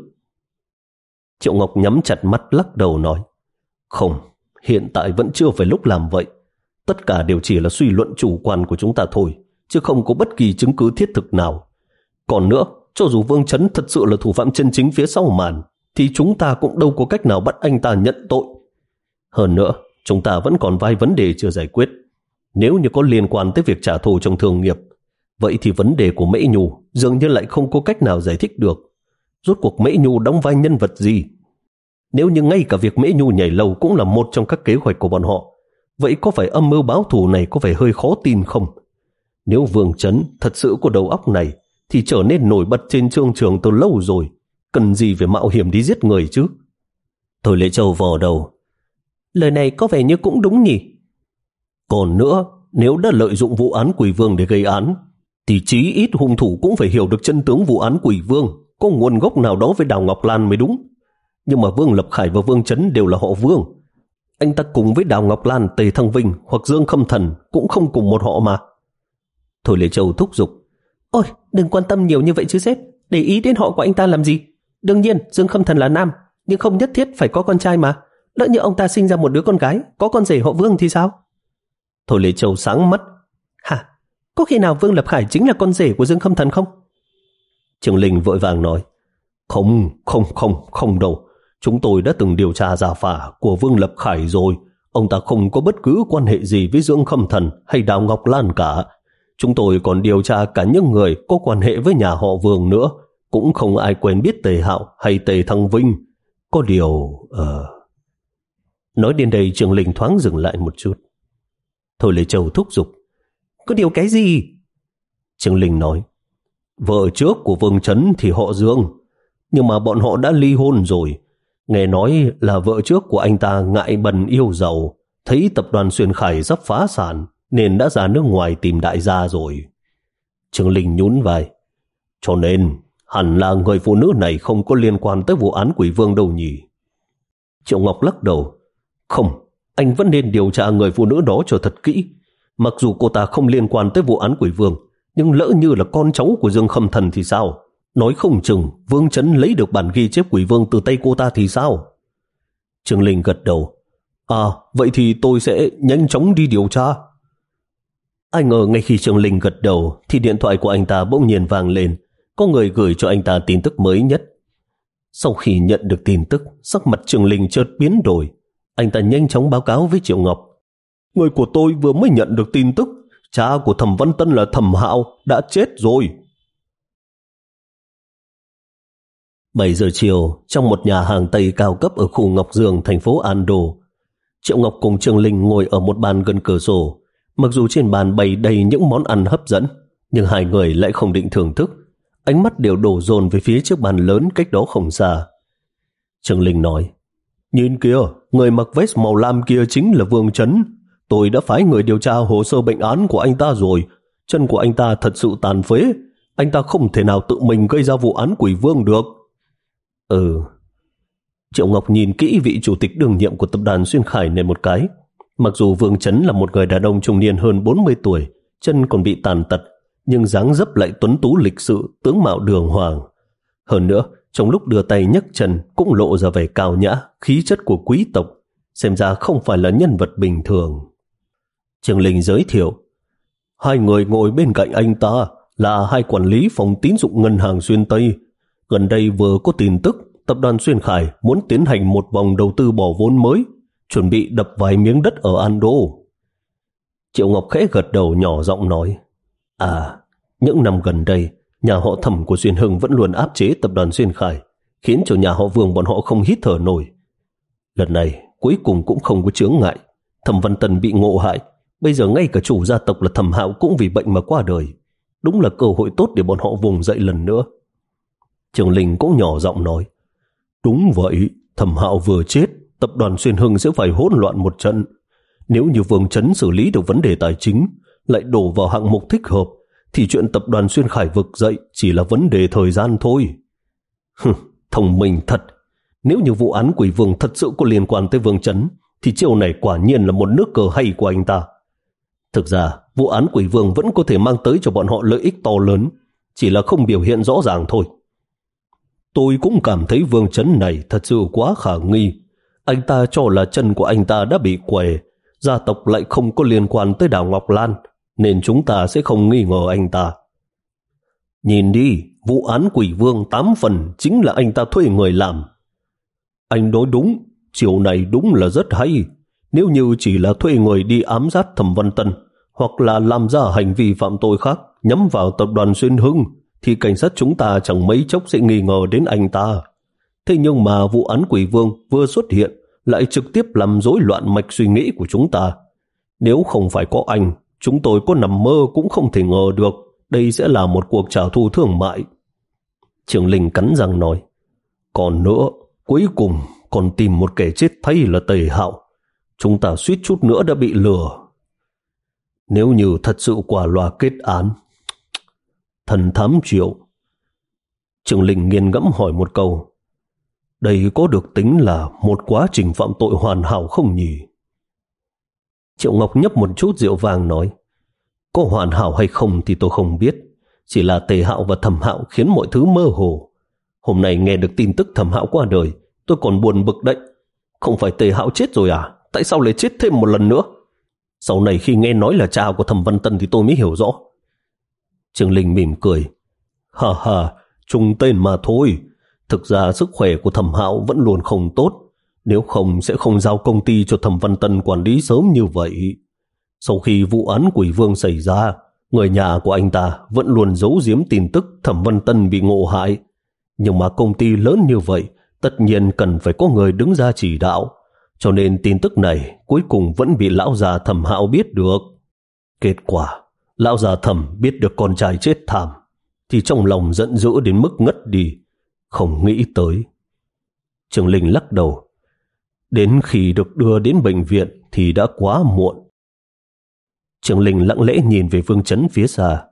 Triệu Ngọc nhắm chặt mắt lắc đầu nói. Không, hiện tại vẫn chưa phải lúc làm vậy. Tất cả đều chỉ là suy luận chủ quan của chúng ta thôi, chứ không có bất kỳ chứng cứ thiết thực nào. Còn nữa, cho dù Vương Chấn thật sự là thủ phạm chân chính phía sau màn, thì chúng ta cũng đâu có cách nào bắt anh ta nhận tội. Hơn nữa, chúng ta vẫn còn vài vấn đề chưa giải quyết. Nếu như có liên quan tới việc trả thù trong thương nghiệp, vậy thì vấn đề của Mễ Nhu dường như lại không có cách nào giải thích được. Rốt cuộc Mễ Nhu đóng vai nhân vật gì? Nếu như ngay cả việc Mễ Nhu nhảy lầu cũng là một trong các kế hoạch của bọn họ, vậy có phải âm mưu báo thù này có vẻ hơi khó tin không? Nếu Vương Chấn thật sự có đầu óc này, thì trở nên nổi bật trên thương trường từ lâu rồi, cần gì phải mạo hiểm đi giết người chứ? Thôi Lê Châu vò đầu. Lời này có vẻ như cũng đúng nhỉ? Còn nữa, nếu đã lợi dụng vụ án Quỷ Vương để gây án, thì chí ít hung thủ cũng phải hiểu được chân tướng vụ án Quỷ Vương có nguồn gốc nào đó với Đào Ngọc Lan mới đúng. Nhưng mà Vương Lập Khải và Vương Chấn đều là họ Vương. Anh ta cùng với Đào Ngọc Lan, Tề Thăng Vinh hoặc Dương Khâm Thần cũng không cùng một họ mà. Thôi Lê Châu thúc giục. Ôi, đừng quan tâm nhiều như vậy chứ sếp, để ý đến họ của anh ta làm gì? Đương nhiên Dương Khâm Thần là nam, nhưng không nhất thiết phải có con trai mà. Lỡ như ông ta sinh ra một đứa con gái, có con rể họ Vương thì sao? Thôi Lê Châu sáng mắt. Hả? Có khi nào Vương Lập Khải chính là con rể của Dương Khâm Thần không? Trường Linh vội vàng nói. Không, không, không, không đâu. Chúng tôi đã từng điều tra giả phả của Vương Lập Khải rồi. Ông ta không có bất cứ quan hệ gì với Dương Khâm Thần hay Đào Ngọc Lan cả. Chúng tôi còn điều tra cả những người có quan hệ với nhà họ Vương nữa. Cũng không ai quen biết Tề Hạo hay Tề Thăng Vinh. Có điều... Uh... Nói đến đây Trường Linh thoáng dừng lại một chút. Thôi Lê Châu thúc giục. Có điều cái gì? Trường Linh nói. Vợ trước của Vương Chấn thì họ Dương, nhưng mà bọn họ đã ly hôn rồi. Nghe nói là vợ trước của anh ta ngại bần yêu giàu, thấy tập đoàn Xuyên Khải sắp phá sản nên đã ra nước ngoài tìm đại gia rồi. Trương Linh nhún vai. Cho nên hẳn là người phụ nữ này không có liên quan tới vụ án Quỷ Vương đâu nhỉ? Triệu Ngọc lắc đầu. Không, anh vẫn nên điều tra người phụ nữ đó cho thật kỹ. Mặc dù cô ta không liên quan tới vụ án Quỷ Vương, nhưng lỡ như là con cháu của Dương Khâm Thần thì sao? Nói không chừng Vương Chấn lấy được bản ghi chép Quỷ Vương từ tay cô ta thì sao? Trương Linh gật đầu. À, vậy thì tôi sẽ nhanh chóng đi điều tra. Ai ngờ ngay khi Trương Linh gật đầu thì điện thoại của anh ta bỗng nhiên vang lên. Có người gửi cho anh ta tin tức mới nhất. Sau khi nhận được tin tức, sắc mặt Trương Linh chợt biến đổi. Anh ta nhanh chóng báo cáo với Triệu Ngọc. Người của tôi vừa mới nhận được tin tức, cha của Thẩm Văn Tân là Thẩm Hạo đã chết rồi. bảy giờ chiều, trong một nhà hàng Tây cao cấp ở khu Ngọc Dương, thành phố An Đô, Triệu Ngọc cùng Trương Linh ngồi ở một bàn gần cửa sổ. Mặc dù trên bàn bày đầy những món ăn hấp dẫn, nhưng hai người lại không định thưởng thức. Ánh mắt đều đổ dồn về phía chiếc bàn lớn cách đó không xa. Trương Linh nói, nhìn kìa, người mặc vest màu lam kia chính là Vương Chấn. Tôi đã phái người điều tra hồ sơ bệnh án của anh ta rồi. Chân của anh ta thật sự tàn phế. Anh ta không thể nào tự mình gây ra vụ án Quỷ Vương được. Ừ. Triệu Ngọc nhìn kỹ vị chủ tịch đương nhiệm của tập đoàn Xuyên Khải này một cái. Mặc dù Vương Chấn là một người đàn ông trung niên hơn bốn mươi tuổi, chân còn bị tàn tật, nhưng dáng dấp lại tuấn tú lịch sự, tướng mạo đường hoàng. Hơn nữa, trong lúc đưa tay nhấc chân cũng lộ ra vẻ cao nhã, khí chất của quý tộc, xem ra không phải là nhân vật bình thường. Trương Linh giới thiệu, hai người ngồi bên cạnh anh ta là hai quản lý phòng tín dụng ngân hàng Xuyên Tây. Gần đây vừa có tin tức tập đoàn Xuyên Khải muốn tiến hành một vòng đầu tư bỏ vốn mới, chuẩn bị đập vài miếng đất ở An Đô. Triệu Ngọc khẽ gật đầu nhỏ giọng nói, à, những năm gần đây, nhà họ Thẩm của Xuyên Hưng vẫn luôn áp chế tập đoàn Xuyên Khải, khiến cho nhà họ Vương bọn họ không hít thở nổi. Lần này, cuối cùng cũng không có chướng ngại. Thẩm Văn Tân bị ngộ hại, bây giờ ngay cả chủ gia tộc là Thẩm Hạo cũng vì bệnh mà qua đời. Đúng là cơ hội tốt để bọn họ vùng dậy lần nữa. Trường Linh cũng nhỏ giọng nói, đúng vậy, Thẩm Hạo vừa chết, tập đoàn Xuyên Hưng sẽ phải hỗn loạn một trận. Nếu như Vương Chấn xử lý được vấn đề tài chính, lại đổ vào hạng mục thích hợp, thì chuyện tập đoàn Xuyên Khải vực dậy chỉ là vấn đề thời gian thôi. Hừ, thông minh thật. Nếu như vụ án Quỷ Vương thật sự có liên quan tới Vương Chấn, thì chiêu này quả nhiên là một nước cờ hay của anh ta. Thực ra, vụ án Quỷ Vương vẫn có thể mang tới cho bọn họ lợi ích to lớn, chỉ là không biểu hiện rõ ràng thôi. Tôi cũng cảm thấy Vương Chấn này thật sự quá khả nghi. Anh ta cho là chân của anh ta đã bị què, gia tộc lại không có liên quan tới Đào Ngọc Lan, nên chúng ta sẽ không nghi ngờ anh ta. Nhìn đi, vụ án Quỷ Vương tám phần chính là anh ta thuê người làm. Anh nói đúng, chiều này đúng là rất hay. Nếu như chỉ là thuê người đi ám sát Thẩm Văn Tân, hoặc là làm ra hành vi phạm tội khác nhắm vào tập đoàn Xuyên Hưng, thì cảnh sát chúng ta chẳng mấy chốc sẽ nghi ngờ đến anh ta. Thế nhưng mà vụ án Quỷ Vương vừa xuất hiện lại trực tiếp làm rối loạn mạch suy nghĩ của chúng ta. Nếu không phải có anh, chúng tôi có nằm mơ cũng không thể ngờ được đây sẽ là một cuộc trả thù thương mại. Trường Linh cắn răng nói, còn nữa, cuối cùng còn tìm một kẻ chết thay là Tề Hạo. Chúng ta suýt chút nữa đã bị lừa. Nếu như thật sự quả loa kết án, thần thám Triệu. Trường Linh nghiền ngẫm hỏi một câu, đây có được tính là một quá trình phạm tội hoàn hảo không nhỉ? Triệu Ngọc nhấp một chút rượu vàng nói, có hoàn hảo hay không thì tôi không biết, chỉ là Tề Hạo và Thẩm Hạo khiến mọi thứ mơ hồ. Hôm nay nghe được tin tức Thẩm Hạo qua đời, tôi còn buồn bực đấy. Không phải Tề Hạo chết rồi à? Tại sao lại chết thêm một lần nữa? Sau này khi nghe nói là cha của Thẩm Văn Tân thì tôi mới hiểu rõ. Trương Linh mỉm cười, ha ha, trùng tên mà thôi. Thực ra sức khỏe của Thẩm Hạo vẫn luôn không tốt, nếu không sẽ không giao công ty cho Thẩm Văn Tân quản lý sớm như vậy. Sau khi vụ án Quỷ Vương xảy ra, người nhà của anh ta vẫn luôn giấu giếm tin tức Thẩm Văn Tân bị ngộ hại. Nhưng mà công ty lớn như vậy, tất nhiên cần phải có người đứng ra chỉ đạo. Cho nên tin tức này cuối cùng vẫn bị lão già Thẩm Hạo biết được. Kết quả, lão già Thẩm biết được con trai chết thảm. thì trong lòng giận dữ đến mức ngất đi, không nghĩ tới. Trường Linh lắc đầu. Đến khi được đưa đến bệnh viện thì đã quá muộn. Trường Linh lặng lẽ nhìn về Vương Chấn phía xa.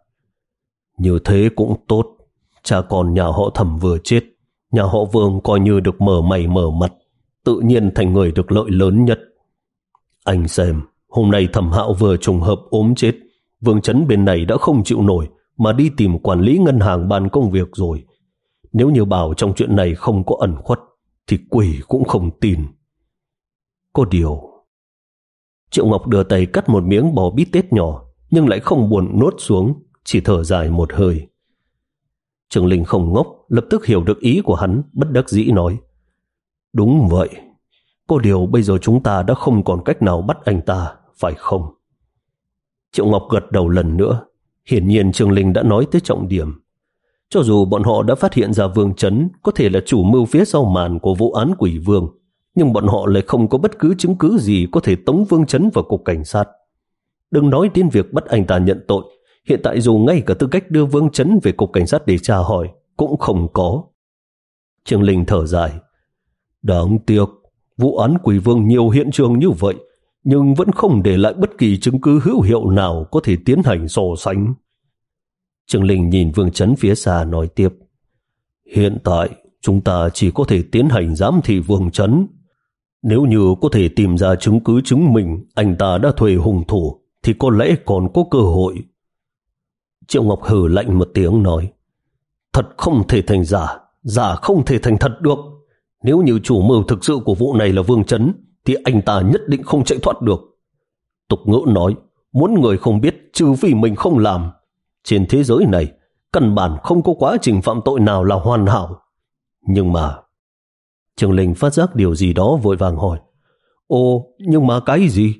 Như thế cũng tốt, cha con nhà họ Thẩm vừa chết, nhà họ Vương coi như được mở mày mở mặt, tự nhiên thành người được lợi lớn nhất. Anh xem, hôm nay Thẩm Hạo vừa trùng hợp ốm chết, Vương Chấn bên này đã không chịu nổi mà đi tìm quản lý ngân hàng bàn công việc rồi. Nếu như bảo trong chuyện này không có ẩn khuất thì quỷ cũng không tin. Có điều... Triệu Ngọc đưa tay cắt một miếng bò bít tết nhỏ, nhưng lại không buồn nuốt xuống, chỉ thở dài một hơi. Trường Linh không ngốc, lập tức hiểu được ý của hắn, bất đắc dĩ nói. Đúng vậy, có điều bây giờ chúng ta đã không còn cách nào bắt anh ta, phải không? Triệu Ngọc gật đầu lần nữa. Hiển nhiên Trường Linh đã nói tới trọng điểm. Cho dù bọn họ đã phát hiện ra Vương Chấn có thể là chủ mưu phía sau màn của vụ án Quỷ Vương, nhưng bọn họ lại không có bất cứ chứng cứ gì có thể tống Vương Chấn vào cục cảnh sát. Đừng nói đến việc bắt anh ta nhận tội, hiện tại dù ngay cả tư cách đưa Vương Chấn về cục cảnh sát để tra hỏi cũng không có. Trường Linh thở dài. Đáng tiếc, vụ án Quỷ Vương nhiều hiện trường như vậy, nhưng vẫn không để lại bất kỳ chứng cứ hữu hiệu nào có thể tiến hành so sánh. Trường Linh nhìn Vương Chấn phía xa nói tiếp. Hiện tại, chúng ta chỉ có thể tiến hành giám thị Vương Chấn. Nếu như có thể tìm ra chứng cứ chứng minh anh ta đã thuê hung thủ, thì có lẽ còn có cơ hội. Triệu Ngọc hừ lạnh một tiếng nói. Thật không thể thành giả, giả không thể thành thật được. Nếu như chủ mưu thực sự của vụ này là Vương Chấn, thì anh ta nhất định không chạy thoát được. Tục ngữ nói, muốn người không biết trừ vì mình không làm. Trên thế giới này, căn bản không có quá trình phạm tội nào là hoàn hảo. Nhưng mà... Trường Linh phát giác điều gì đó vội vàng hỏi. Ồ, nhưng mà cái gì?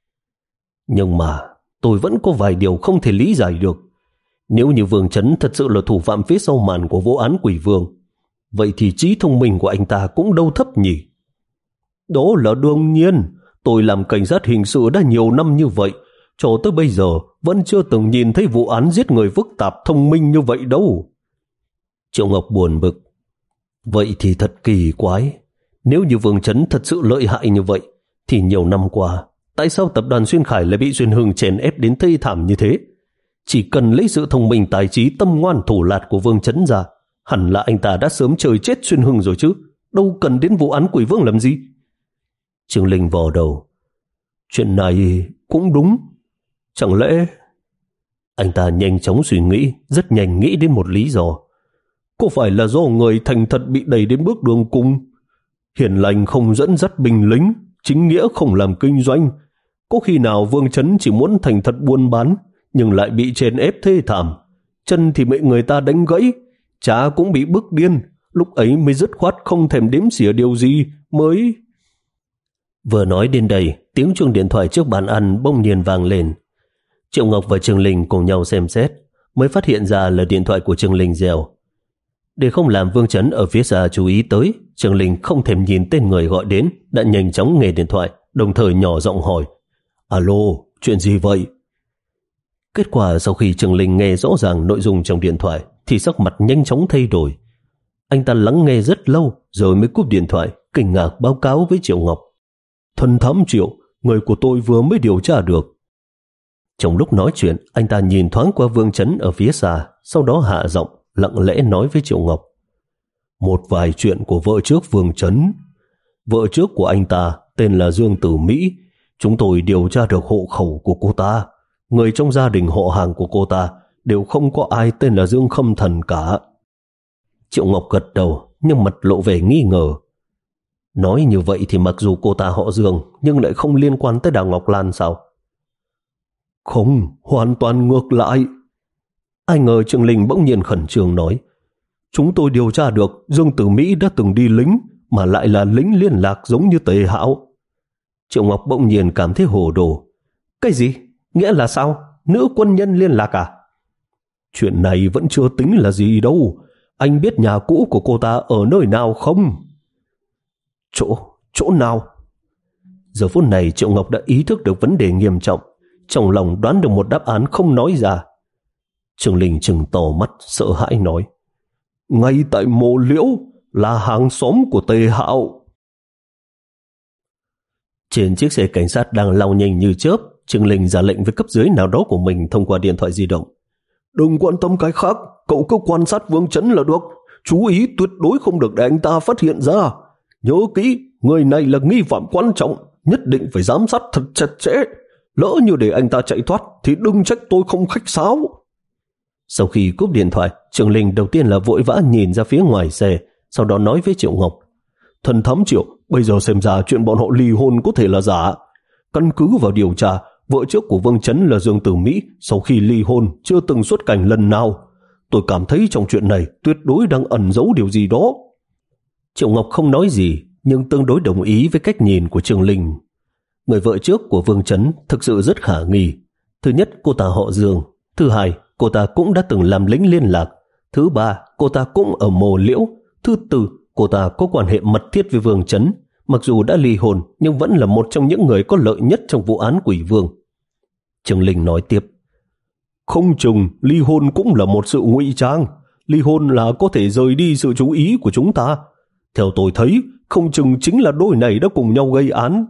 Nhưng mà tôi vẫn có vài điều không thể lý giải được. Nếu như Vương Chấn thật sự là thủ phạm phía sau màn của vụ án Quỷ Vương, vậy thì trí thông minh của anh ta cũng đâu thấp nhỉ? Đó là đương nhiên. Tôi làm cảnh sát hình sự đã nhiều năm như vậy, cho tới bây giờ vẫn chưa từng nhìn thấy vụ án giết người phức tạp thông minh như vậy đâu. Triệu Ngọc buồn bực. Vậy thì thật kỳ quái. Nếu như Vương Chấn thật sự lợi hại như vậy, thì nhiều năm qua, tại sao tập đoàn Xuyên Khải lại bị Xuyên Hưng chèn ép đến thê thảm như thế? Chỉ cần lấy sự thông minh tài trí tâm ngoan thủ lạt của Vương Chấn ra, hẳn là anh ta đã sớm chơi chết Xuyên Hưng rồi chứ, đâu cần đến vụ án Quỷ Vương làm gì. Trường Linh vò đầu. Chuyện này cũng đúng. Chẳng lẽ... Anh ta nhanh chóng suy nghĩ, rất nhanh nghĩ đến một lý do. Có phải là do người thành thật bị đẩy đến bước đường cùng? Hiền lành không dẫn dắt binh lính, chính nghĩa không làm kinh doanh. Có khi nào Vương Chấn chỉ muốn thành thật buôn bán, nhưng lại bị chèn ép thê thảm? Chân thì bị người ta đánh gãy, cha cũng bị bức điên. Lúc ấy mới dứt khoát không thèm đếm xỉa điều gì, mới... Vừa nói đến đây, tiếng chuông điện thoại trước bàn ăn bỗng nhiên vang lên. Triệu Ngọc và Trường Linh cùng nhau xem xét, mới phát hiện ra là điện thoại của Trường Linh reo. Để không làm Vương Chấn ở phía xa chú ý tới, Trường Linh không thèm nhìn tên người gọi đến, đã nhanh chóng nghe điện thoại, đồng thời nhỏ giọng hỏi. Alo, chuyện gì vậy? Kết quả sau khi Trường Linh nghe rõ ràng nội dung trong điện thoại, thì sắc mặt nhanh chóng thay đổi. Anh ta lắng nghe rất lâu, rồi mới cúp điện thoại, kinh ngạc báo cáo với Triệu Ngọc. Thần thám Triệu, người của tôi vừa mới điều tra được. Trong lúc nói chuyện, anh ta nhìn thoáng qua Vương Chấn ở phía xa, sau đó hạ giọng, lặng lẽ nói với Triệu Ngọc. Một vài chuyện của vợ trước Vương Chấn. Vợ trước của anh ta tên là Dương Tử Mỹ. Chúng tôi điều tra được hộ khẩu của cô ta. Người trong gia đình họ hàng của cô ta đều không có ai tên là Dương Khâm Thần cả. Triệu Ngọc gật đầu, nhưng mặt lộ vẻ nghi ngờ. Nói như vậy thì mặc dù cô ta họ Dương, nhưng lại không liên quan tới Đào Ngọc Lan sao? Không, hoàn toàn ngược lại. Ai ngờ Trường Linh bỗng nhiên khẩn trương nói. Chúng tôi điều tra được Dương Tử Mỹ đã từng đi lính, mà lại là lính liên lạc giống như Tề Hạo. Triệu Ngọc bỗng nhiên cảm thấy hồ đồ. Cái gì? Nghĩa là sao? Nữ quân nhân liên lạc à? Chuyện này vẫn chưa tính là gì đâu. Anh biết nhà cũ của cô ta ở nơi nào không? Chỗ, chỗ nào? Giờ phút này Triệu Ngọc đã ý thức được vấn đề nghiêm trọng, trong lòng đoán được một đáp án không nói ra. Trường Linh trừng to mắt sợ hãi nói, ngay tại mộ liễu, là hàng xóm của Tề Hạo. Trên chiếc xe cảnh sát đang lao nhanh như chớp, Trường Linh ra lệnh với cấp dưới nào đó của mình thông qua điện thoại di động. Đừng quan tâm cái khác, cậu cứ quan sát Vương Chấn là được. Chú ý tuyệt đối không được để anh ta phát hiện ra. Nhớ kỹ, người này là nghi phạm quan trọng, nhất định phải giám sát thật chặt chẽ. Lỡ như để anh ta chạy thoát thì đừng trách tôi không khách sáo. Sau khi cúp điện thoại, Trường Linh đầu tiên là vội vã nhìn ra phía ngoài xe, sau đó nói với Triệu Ngọc, thần thám Triệu, bây giờ xem ra chuyện bọn họ ly hôn có thể là giả. Căn cứ vào điều tra, vợ trước của Vương Chấn là Dương Tử Mỹ sau khi ly hôn chưa từng xuất cảnh lần nào. Tôi cảm thấy trong chuyện này tuyệt đối đang ẩn giấu điều gì đó. Triệu Ngọc không nói gì, nhưng tương đối đồng ý với cách nhìn của Trường Linh. Người vợ trước của Vương Chấn thực sự rất khả nghi. Thứ nhất, cô ta họ Dương. Thứ hai, cô ta cũng đã từng làm lính liên lạc. Thứ ba, cô ta cũng ở mồ liễu. Thứ tư, cô ta có quan hệ mật thiết với Vương Chấn. Mặc dù đã ly hôn nhưng vẫn là một trong những người có lợi nhất trong vụ án Quỷ Vương. Trường Linh nói tiếp, không chừng ly hôn cũng là một sự ngụy trang. Ly hôn là có thể rời đi sự chú ý của chúng ta. Theo tôi thấy, không chừng chính là đôi này đã cùng nhau gây án.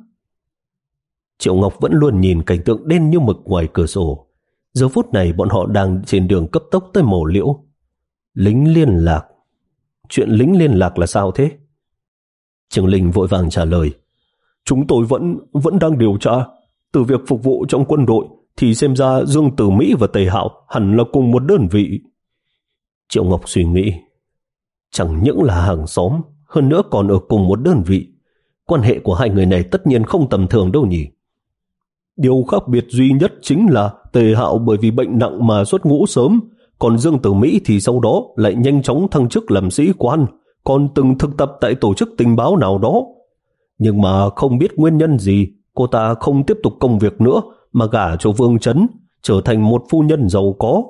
Triệu Ngọc vẫn luôn nhìn cảnh tượng đen như mực ngoài cửa sổ. Giờ phút này bọn họ đang trên đường cấp tốc tới mồ liễu. Lính liên lạc. Chuyện lính liên lạc là sao thế? Trường Linh vội vàng trả lời, chúng tôi vẫn vẫn đang điều tra. Từ việc phục vụ trong quân đội thì xem ra Dương Tử Mỹ và Tề Hạo hẳn là cùng một đơn vị. Triệu Ngọc suy nghĩ, chẳng những là hàng xóm, hơn nữa còn ở cùng một đơn vị. Quan hệ của hai người này tất nhiên không tầm thường đâu nhỉ. Điều khác biệt duy nhất chính là Tề Hạo bởi vì bệnh nặng mà xuất ngũ sớm, còn Dương Tử Mỹ thì sau đó lại nhanh chóng thăng chức làm sĩ quan, còn từng thực tập tại tổ chức tình báo nào đó. Nhưng mà không biết nguyên nhân gì, cô ta không tiếp tục công việc nữa mà gả cho Vương Chấn, trở thành một phu nhân giàu có.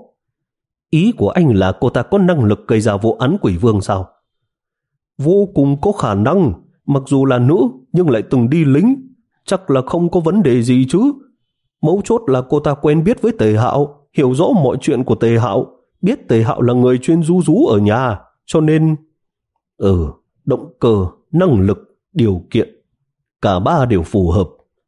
Ý của anh là cô ta có năng lực gây ra vụ án Quỷ Vương sao? Vô cùng có khả năng, mặc dù là nữ nhưng lại từng đi lính, chắc là không có vấn đề gì chứ. Mấu chốt là cô ta quen biết với Tề Hạo, hiểu rõ mọi chuyện của Tề Hạo, biết Tề Hạo là người chuyên ru rú ở nhà, cho nên... Ừ, động cơ, năng lực, điều kiện, cả ba đều phù hợp.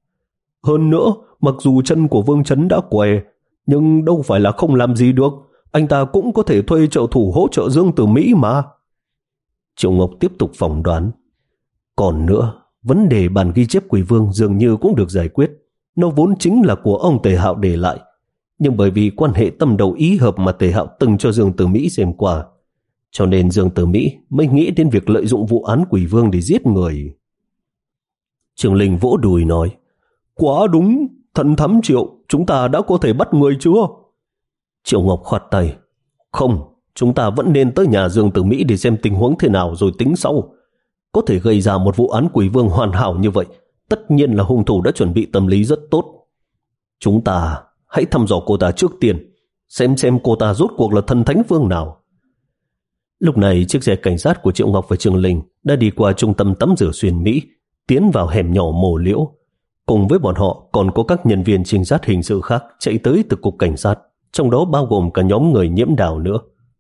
Hơn nữa, mặc dù chân của Vương Chấn đã què, nhưng đâu phải là không làm gì được, anh ta cũng có thể thuê trợ thủ hỗ trợ Dương Tử Mỹ mà. Triệu Ngọc tiếp tục phỏng đoán. Còn nữa, vấn đề bản ghi chép Quỷ Vương dường như cũng được giải quyết. Nó vốn chính là của ông Tề Hạo để lại, nhưng bởi vì quan hệ tâm đầu ý hợp mà Tề Hạo từng cho Dương Tử Mỹ xem qua, cho nên Dương Tử Mỹ mới nghĩ đến việc lợi dụng vụ án Quỷ Vương để giết người. Trường Linh vỗ đùi nói, quá đúng, thần thám Triệu, chúng ta đã có thể bắt người chưa? Triệu Ngọc khoát tay, không, chúng ta vẫn nên tới nhà Dương Tử Mỹ để xem tình huống thế nào rồi tính sau. Có thể gây ra một vụ án Quỷ Vương hoàn hảo như vậy, tất nhiên là hung thủ đã chuẩn bị tâm lý rất tốt. Chúng ta hãy thăm dò cô ta trước tiên, xem xem cô ta rốt cuộc là thần thánh vương nào. Lúc này chiếc xe cảnh sát của Triệu Ngọc và Trường Linh đã đi qua trung tâm tắm rửa xuyên Mỹ, tiến vào hẻm nhỏ mồ liễu. Cùng với bọn họ còn có các nhân viên trinh sát hình sự khác chạy tới từ cục cảnh sát, trong đó bao gồm cả nhóm người Nhiễm Đào nữa.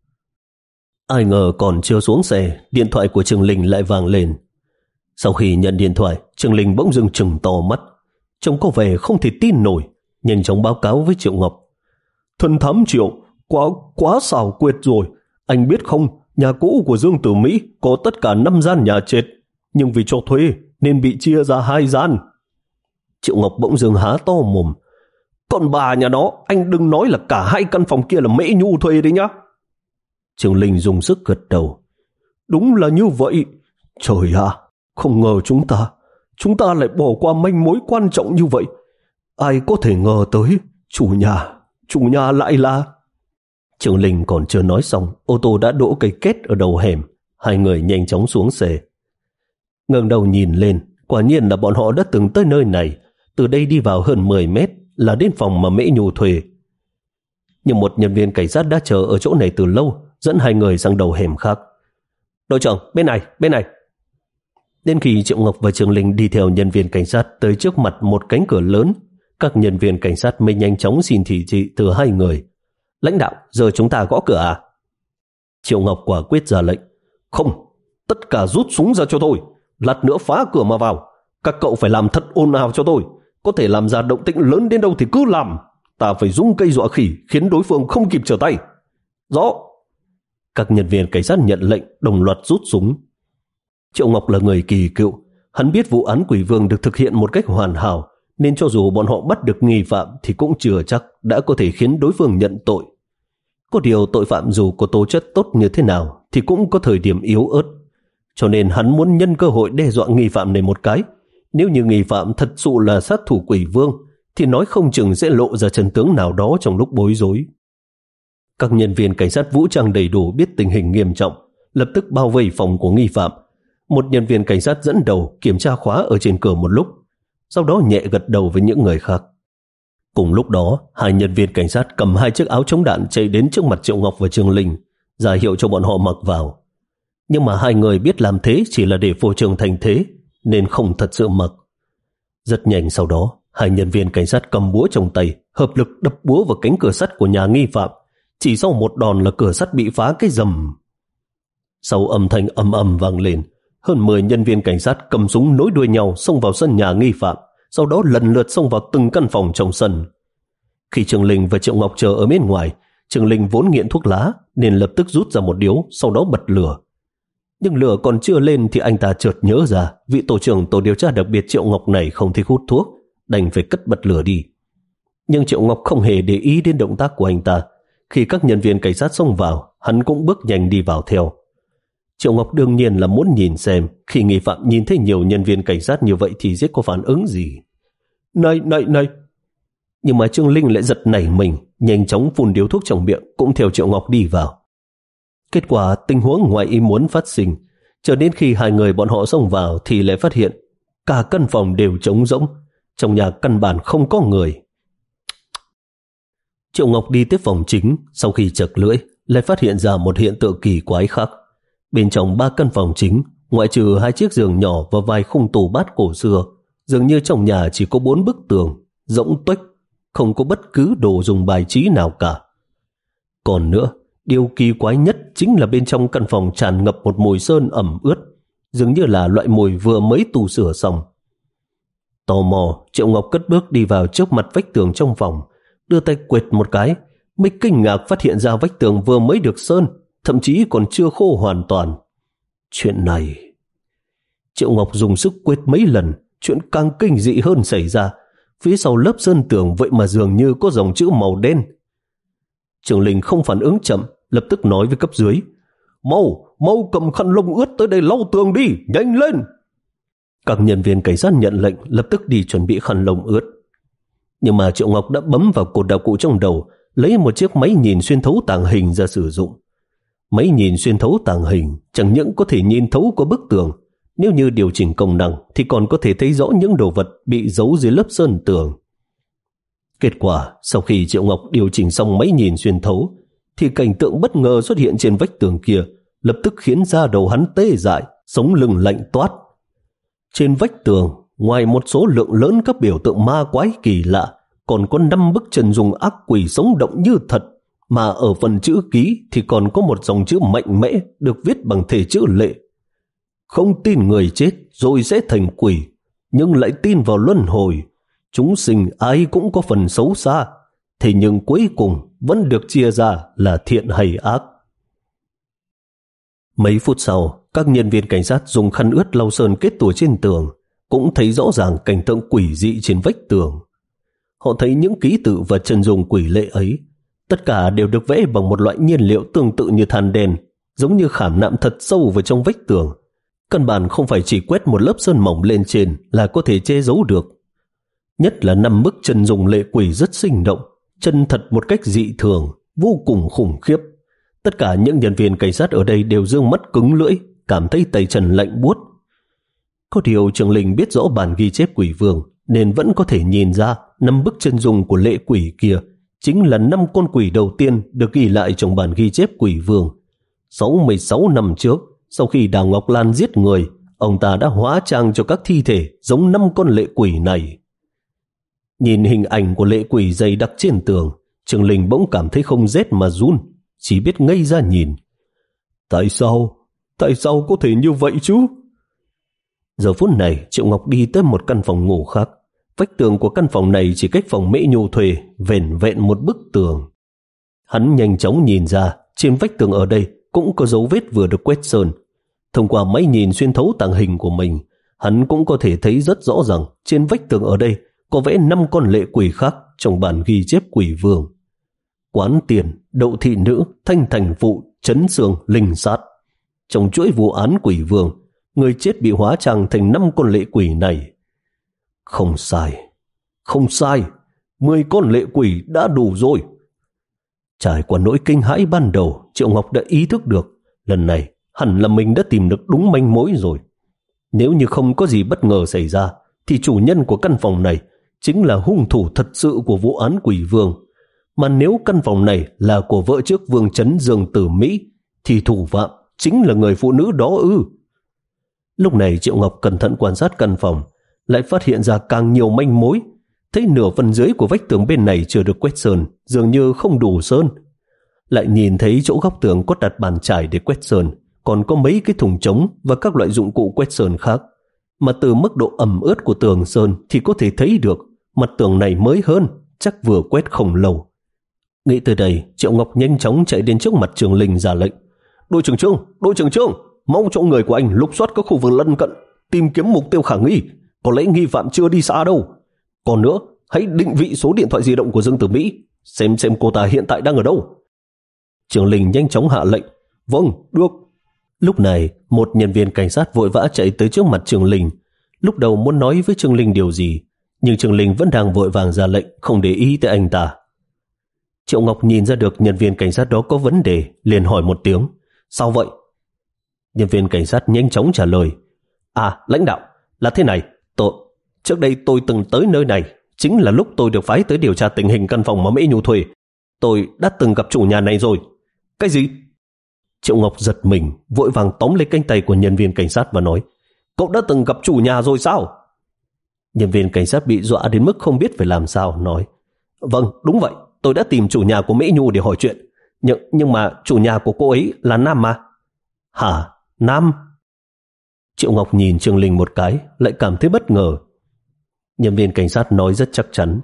Ai ngờ còn chưa xuống xe, điện thoại của Trường Linh lại vang lên. Sau khi nhận điện thoại, Trường Linh bỗng dưng trừng to mắt, trông có vẻ không thể tin nổi, nhanh chóng báo cáo với Triệu Ngọc. Thần thám Triệu, quá quá xảo quyệt rồi. Anh biết không, nhà cũ của Dương Tử Mỹ có tất cả năm gian nhà trệt, nhưng vì cho thuê nên bị chia ra hai gian. Triệu Ngọc bỗng dưng há to mồm. Còn bà nhà nó, anh đừng nói là cả hai căn phòng kia là Mễ Nhu thuê đấy nhá. Trường Linh dùng sức gật đầu. Đúng là như vậy. Trời ạ, không ngờ chúng ta, chúng ta lại bỏ qua manh mối quan trọng như vậy. Ai có thể ngờ tới, chủ nhà, chủ nhà lại là... Trường Linh còn chưa nói xong, ô tô đã đỗ cây két ở đầu hẻm. Hai người nhanh chóng xuống xe. Ngẩng đầu nhìn lên, quả nhiên là bọn họ đã từng tới nơi này. Từ đây đi vào hơn mười mét là đến phòng mà Mễ Nhu thuê. Nhưng một nhân viên cảnh sát đã chờ ở chỗ này từ lâu, dẫn hai người sang đầu hẻm khác. Đội trưởng, bên này, bên này. Đến khi Triệu Ngọc và Trường Linh đi theo nhân viên cảnh sát tới trước mặt một cánh cửa lớn, các nhân viên cảnh sát mới nhanh chóng xin thị trị từ hai người. Lãnh đạo, giờ chúng ta gõ cửa à? Triệu Ngọc quả quyết ra lệnh. Không, tất cả rút súng ra cho tôi. Lát nữa phá cửa mà vào. Các cậu phải làm thật ồn ào cho tôi. Có thể làm ra động tĩnh lớn đến đâu thì cứ làm. Ta phải dùng cây dọa khỉ khiến đối phương không kịp trở tay. Rõ. Các nhân viên cảnh sát nhận lệnh đồng loạt rút súng. Triệu Ngọc là người kỳ cựu. Hắn biết vụ án Quỷ Vương được thực hiện một cách hoàn hảo, nên cho dù bọn họ bắt được nghi phạm thì cũng chưa chắc đã có thể khiến đối phương nhận tội. Có điều tội phạm dù có tố chất tốt như thế nào thì cũng có thời điểm yếu ớt. Cho nên hắn muốn nhân cơ hội đe dọa nghi phạm này một cái. Nếu như nghi phạm thật sự là sát thủ Quỷ Vương thì nói không chừng sẽ lộ ra chân tướng nào đó trong lúc bối rối. Các nhân viên cảnh sát vũ trang đầy đủ biết tình hình nghiêm trọng, lập tức bao vây phòng của nghi phạm. Một nhân viên cảnh sát dẫn đầu kiểm tra khóa ở trên cửa một lúc, sau đó nhẹ gật đầu với những người khác. Cùng lúc đó, hai nhân viên cảnh sát cầm hai chiếc áo chống đạn chạy đến trước mặt Triệu Ngọc và Trương Linh, ra hiệu cho bọn họ mặc vào. Nhưng mà hai người biết làm thế chỉ là để phô trương thành thế, nên không thật sự mặc. Rất nhanh sau đó, hai nhân viên cảnh sát cầm búa trong tay, hợp lực đập búa vào cánh cửa sắt của nhà nghi phạm. Chỉ sau một đòn là cửa sắt bị phá cái rầm. Sau âm thanh ầm ầm vang lên, hơn mười nhân viên cảnh sát cầm súng nối đuôi nhau xông vào sân nhà nghi phạm, sau đó lần lượt xông vào từng căn phòng trong sân. Khi Trương Linh và Triệu Ngọc chờ ở bên ngoài, Trương Linh vốn nghiện thuốc lá nên lập tức rút ra một điếu, sau đó bật lửa. Nhưng lửa còn chưa lên thì anh ta chợt nhớ ra vị tổ trưởng tổ điều tra đặc biệt Triệu Ngọc này không thích hút thuốc, đành phải cất bật lửa đi. Nhưng Triệu Ngọc không hề để ý đến động tác của anh ta. Khi các nhân viên cảnh sát xông vào, hắn cũng bước nhanh đi vào theo. Triệu Ngọc đương nhiên là muốn nhìn xem khi nghi phạm nhìn thấy nhiều nhân viên cảnh sát như vậy thì sẽ có phản ứng gì. Này, này, này! Nhưng mà Trương Linh lại giật nảy mình, nhanh chóng phun điếu thuốc trong miệng, cũng theo Triệu Ngọc đi vào. Kết quả tình huống ngoài ý muốn phát sinh, cho đến khi hai người bọn họ xông vào thì lại phát hiện cả căn phòng đều trống rỗng, trong nhà căn bản không có người. Triệu Ngọc đi tiếp phòng chính, sau khi chật lưỡi, lại phát hiện ra một hiện tượng kỳ quái khác. Bên trong ba căn phòng chính, ngoại trừ hai chiếc giường nhỏ và vài khung tủ bát cổ xưa, dường như trong nhà chỉ có bốn bức tường, rỗng tuếch, không có bất cứ đồ dùng bài trí nào cả. Còn nữa, điều kỳ quái nhất chính là bên trong căn phòng tràn ngập một mùi sơn ẩm ướt, dường như là loại mùi vừa mới tu sửa xong. Tò mò, Triệu Ngọc cất bước đi vào trước mặt vách tường trong phòng, đưa tay quệt một cái, mới kinh ngạc phát hiện ra vách tường vừa mới được sơn, thậm chí còn chưa khô hoàn toàn. Chuyện này... Triệu Ngọc dùng sức quét mấy lần, chuyện càng kinh dị hơn xảy ra. Phía sau lớp sơn tường vậy mà dường như có dòng chữ màu đen. Trường Linh không phản ứng chậm, lập tức nói với cấp dưới: Mau, mau cầm khăn lông ướt tới đây lau tường đi, nhanh lên! Các nhân viên cảnh sát nhận lệnh lập tức đi chuẩn bị khăn lông ướt. Nhưng mà Triệu Ngọc đã bấm vào cột đạo cụ trong đầu, lấy một chiếc máy nhìn xuyên thấu tàng hình ra sử dụng. Máy nhìn xuyên thấu tàng hình chẳng những có thể nhìn thấu qua bức tường, nếu như điều chỉnh công năng thì còn có thể thấy rõ những đồ vật bị giấu dưới lớp sơn tường. Kết quả, sau khi Triệu Ngọc điều chỉnh xong máy nhìn xuyên thấu, thì cảnh tượng bất ngờ xuất hiện trên vách tường kia, lập tức khiến da đầu hắn tê dại, sống lưng lạnh toát. Trên vách tường, ngoài một số lượng lớn các biểu tượng ma quái kỳ lạ, còn có năm bức chân dung ác quỷ sống động như thật, mà ở phần chữ ký thì còn có một dòng chữ mạnh mẽ được viết bằng thể chữ lệ. Không tin người chết rồi sẽ thành quỷ, nhưng lại tin vào luân hồi. Chúng sinh ai cũng có phần xấu xa, thế nhưng cuối cùng vẫn được chia ra là thiện hay ác. Mấy phút sau, các nhân viên cảnh sát dùng khăn ướt lau sơn kết tủa trên tường, cũng thấy rõ ràng cảnh tượng quỷ dị trên vách tường. Họ thấy những ký tự và chân dung quỷ lệ ấy, tất cả đều được vẽ bằng một loại nhiên liệu tương tự như than đen, giống như khảm nạm thật sâu vào trong vách tường. Căn bản không phải chỉ quét một lớp sơn mỏng lên trên là có thể che giấu được. Nhất là năm bức chân dung lệ quỷ rất sinh động, chân thật một cách dị thường, vô cùng khủng khiếp. Tất cả những nhân viên cảnh sát ở đây đều dương mắt cứng lưỡi, cảm thấy tay chân lạnh buốt. Có điều Trường Linh biết rõ bản ghi chép quỷ vương, nên vẫn có thể nhìn ra năm bức chân dung của lệ quỷ kia chính là năm con quỷ đầu tiên được ghi lại trong bản ghi chép quỷ vương. sáu mươi sáu năm trước, sau khi Đào Ngọc Lan giết người, ông ta đã hóa trang cho các thi thể giống năm con lệ quỷ này. Nhìn hình ảnh của lệ quỷ dày đặc trên tường, Trường Linh bỗng cảm thấy không rét mà run, chỉ biết ngây ra nhìn. Tại sao? Tại sao có thể như vậy chứ? Giờ phút này Triệu Ngọc đi tới một căn phòng ngủ khác. Vách tường của căn phòng này chỉ cách phòng Mễ Nhu thuê vẻn vẹn một bức tường. Hắn nhanh chóng nhìn ra trên vách tường ở đây cũng có dấu vết vừa được quét sơn. Thông qua máy nhìn xuyên thấu tàng hình của mình, hắn cũng có thể thấy rất rõ ràng trên vách tường ở đây có vẽ năm con lệ quỷ khác trong bản ghi chép quỷ vương. Quán tiền, đậu thị nữ, thanh thành phụ, chấn xương, linh sát. Trong chuỗi vụ án quỷ vương, người chết bị hóa trang thành năm con lệ quỷ này. Không sai, không sai, mười con lệ quỷ đã đủ rồi. Trải qua nỗi kinh hãi ban đầu, Triệu Ngọc đã ý thức được lần này hẳn là mình đã tìm được đúng manh mối rồi. Nếu như không có gì bất ngờ xảy ra, thì chủ nhân của căn phòng này chính là hung thủ thật sự của vụ án quỷ vương. Mà nếu căn phòng này là của vợ trước Vương Chấn Dương Tử Mỹ, thì thủ phạm chính là người phụ nữ đó ư? Lúc này Triệu Ngọc cẩn thận quan sát căn phòng, lại phát hiện ra càng nhiều manh mối. Thấy nửa phần dưới của vách tường bên này chưa được quét sơn, dường như không đủ sơn. Lại nhìn thấy chỗ góc tường có đặt bàn chải để quét sơn, còn có mấy cái thùng trống và các loại dụng cụ quét sơn khác. Mà từ mức độ ẩm ướt của tường sơn thì có thể thấy được mặt tường này mới hơn, chắc vừa quét không lâu. Nghĩ từ đây, Triệu Ngọc nhanh chóng chạy đến trước mặt Trường Linh ra lệnh. Đội trưởng Trương, đội trưởng Trương, mau cho người của anh lục soát các khu vực lân cận, tìm kiếm mục tiêu khả nghi. Có lẽ nghi phạm chưa đi xa đâu. Còn nữa, hãy định vị số điện thoại di động của Dương Tử Mỹ, xem xem cô ta hiện tại đang ở đâu. Trường Linh nhanh chóng hạ lệnh. Vâng, được. Lúc này, một nhân viên cảnh sát vội vã chạy tới trước mặt Trường Linh. Lúc đầu muốn nói với Trường Linh điều gì, nhưng Trường Linh vẫn đang vội vàng ra lệnh, không để ý tới anh ta. Triệu Ngọc nhìn ra được nhân viên cảnh sát đó có vấn đề, liền hỏi một tiếng. Sao vậy? Nhân viên cảnh sát nhanh chóng trả lời. À, lãnh đạo, là thế này. Tôi, trước đây tôi từng tới nơi này, chính là lúc tôi được phái tới điều tra tình hình căn phòng mà Mễ Nhu thuê. Tôi đã từng gặp chủ nhà này rồi. Cái gì? Triệu Ngọc giật mình, vội vàng tóm lấy cánh tay của nhân viên cảnh sát và nói. Cậu đã từng gặp chủ nhà rồi sao? Nhân viên cảnh sát bị dọa đến mức không biết phải làm sao, nói. Vâng, đúng vậy, tôi đã tìm chủ nhà của Mễ Nhu để hỏi chuyện. Nhưng, nhưng mà chủ nhà của cô ấy là nam mà. Hả? Nam? Triệu Ngọc nhìn Trường Linh một cái, lại cảm thấy bất ngờ. Nhân viên cảnh sát nói rất chắc chắn.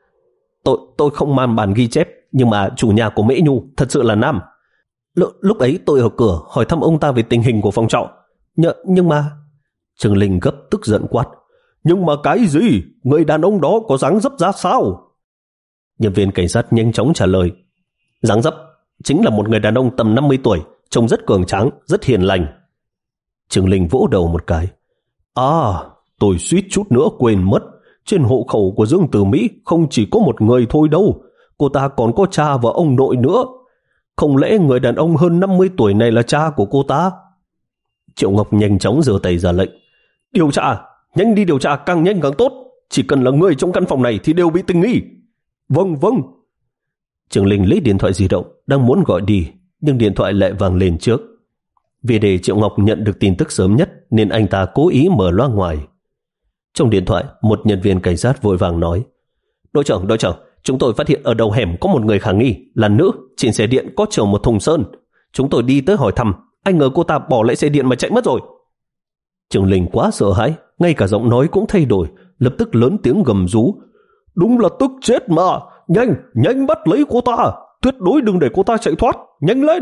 Tôi tôi không mang bản ghi chép, nhưng mà chủ nhà của Mễ Nhu thật sự là nam. L lúc ấy tôi ở cửa hỏi thăm ông ta về tình hình của phòng trọ. Nh nhưng mà... Trường Linh gấp tức giận quát. Nhưng mà cái gì? Người đàn ông đó có dáng dấp ra sao? Nhân viên cảnh sát nhanh chóng trả lời. Dáng dấp chính là một người đàn ông tầm năm mươi tuổi, trông rất cường tráng, rất hiền lành. Trường Linh vỗ đầu một cái. À, tôi suýt chút nữa quên mất. Trên hộ khẩu của Dương Tử Mỹ không chỉ có một người thôi đâu. Cô ta còn có cha và ông nội nữa. Không lẽ người đàn ông hơn năm mươi tuổi này là cha của cô ta? Triệu Ngọc nhanh chóng giơ tay ra lệnh. Điều tra, nhanh đi điều tra, càng nhanh càng tốt. Chỉ cần là người trong căn phòng này thì đều bị tình nghi. Vâng, vâng. Trường Linh lấy điện thoại di động, đang muốn gọi đi, nhưng điện thoại lại vang lên trước. Vì để Triệu Ngọc nhận được tin tức sớm nhất nên anh ta cố ý mở loa ngoài. Trong điện thoại, một nhân viên cảnh sát vội vàng nói. Đội trưởng, đội trưởng, chúng tôi phát hiện ở đầu hẻm có một người khả nghi, là nữ, trên xe điện có chở một thùng sơn. Chúng tôi đi tới hỏi thăm, anh ngờ cô ta bỏ lại xe điện mà chạy mất rồi. Trường Linh quá sợ hãi, ngay cả giọng nói cũng thay đổi, lập tức lớn tiếng gầm rú. Đúng là tức chết mà, nhanh, nhanh bắt lấy cô ta, tuyệt đối đừng để cô ta chạy thoát, nhanh lên.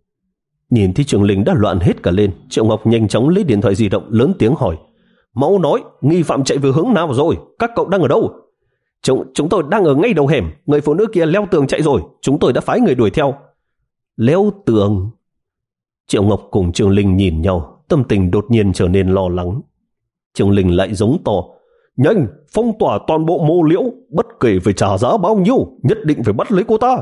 Nhìn thấy Trường Linh đã loạn hết cả lên, Triệu Ngọc nhanh chóng lấy điện thoại di động lớn tiếng hỏi. Mau nói, nghi phạm chạy về hướng nào rồi, các cậu đang ở đâu? Chúng, chúng tôi đang ở ngay đầu hẻm, người phụ nữ kia leo tường chạy rồi, chúng tôi đã phái người đuổi theo. Leo tường? Triệu Ngọc cùng Trường Linh nhìn nhau, tâm tình đột nhiên trở nên lo lắng. Trường Linh lại giống to. Nhanh, phong tỏa toàn bộ mô liễu, bất kể phải trả giá bao nhiêu, nhất định phải bắt lấy cô ta.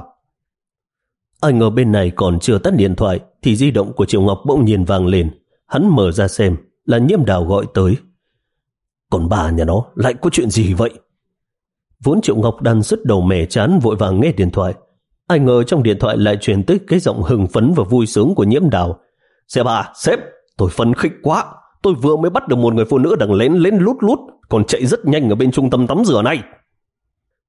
Anh ở bên này còn chưa tắt điện thoại thì di động của Triệu Ngọc bỗng nhiên vang lên. Hắn mở ra xem, là Nhiễm Đào gọi tới. Còn bà nhà nó lại có chuyện gì vậy? Vốn Triệu Ngọc đang sứt đầu mẻ chán vội vàng nghe điện thoại. Ai ngờ trong điện thoại lại truyền tới cái giọng hưng phấn và vui sướng của Nhiễm Đào. Sếp à, sếp, tôi phấn khích quá. Tôi vừa mới bắt được một người phụ nữ đang lén lén lút lút, còn chạy rất nhanh ở bên trung tâm tắm rửa này.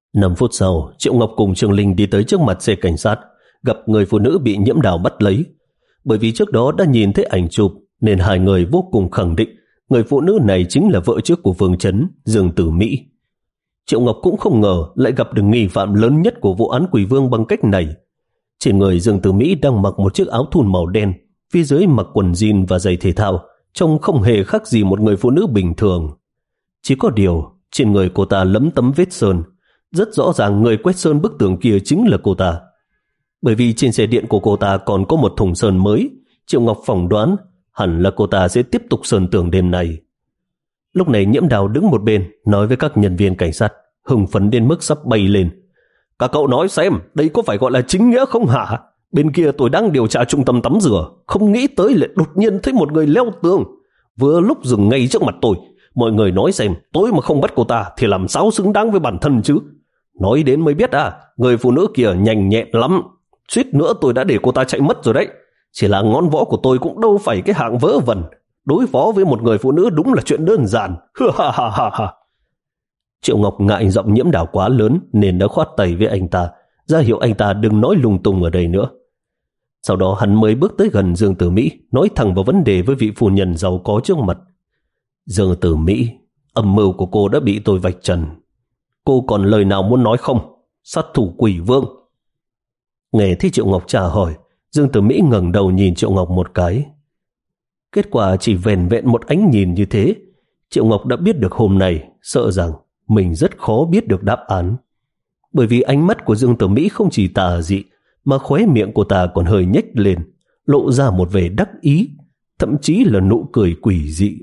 Năm phút sau, Triệu Ngọc cùng Trường Linh đi tới trước mặt xe cảnh sát, gặp người phụ nữ bị Nhiễm Đào bắt lấy. Bởi vì trước đó đã nhìn thấy ảnh chụp, nên hai người vô cùng khẳng định người phụ nữ này chính là vợ trước của Vương Chấn, Dương Tử Mỹ. Triệu Ngọc cũng không ngờ lại gặp được nghi phạm lớn nhất của vụ án Quỷ Vương bằng cách này. Trên người Dương Tử Mỹ đang mặc một chiếc áo thun màu đen, phía dưới mặc quần jean và giày thể thao, trông không hề khác gì một người phụ nữ bình thường. Chỉ có điều, trên người cô ta lấm tấm vết sơn, rất rõ ràng người quét sơn bức tường kia chính là cô ta. Bởi vì trên xe điện của cô ta còn có một thùng sơn mới, Triệu Ngọc phỏng đoán hẳn là cô ta sẽ tiếp tục sơn tường đêm nay. Lúc này Nhiễm Đào đứng một bên nói với các nhân viên cảnh sát, hưng phấn đến mức sắp bay lên. Các cậu nói xem, đây có phải gọi là chính nghĩa không hả? Bên kia tôi đang điều tra trung tâm tắm rửa, không nghĩ tới lại đột nhiên thấy một người leo tường. Vừa lúc dừng ngay trước mặt tôi, mọi người nói xem, tôi mà không bắt cô ta thì làm sao xứng đáng với bản thân chứ? Nói đến mới biết à, người phụ nữ kia nhanh nhẹn lắm. Suýt nữa tôi đã để cô ta chạy mất rồi đấy. Chỉ là ngón võ của tôi cũng đâu phải cái hạng vớ vẩn. Đối phó với một người phụ nữ đúng là chuyện đơn giản. Ha ha ha ha. Triệu Ngọc ngại giọng Nhiễm Đào quá lớn nên đã khoát tay với anh ta, ra hiệu anh ta đừng nói lung tung ở đây nữa. Sau đó hắn mới bước tới gần Dương Tử Mỹ, nói thẳng vào vấn đề với vị phu nhân giàu có trước mặt. Dương Tử Mỹ, âm mưu của cô đã bị tôi vạch trần. Cô còn lời nào muốn nói không? Sát thủ Quỷ Vương. Nghe thấy Triệu Ngọc trả hỏi, Dương Tử Mỹ ngẩng đầu nhìn Triệu Ngọc một cái. Kết quả chỉ vẻn vẹn một ánh nhìn như thế, Triệu Ngọc đã biết được hôm nay, sợ rằng mình rất khó biết được đáp án. Bởi vì ánh mắt của Dương Tử Mỹ không chỉ tà dị, mà khóe miệng của ta còn hơi nhếch lên, lộ ra một vẻ đắc ý, thậm chí là nụ cười quỷ dị.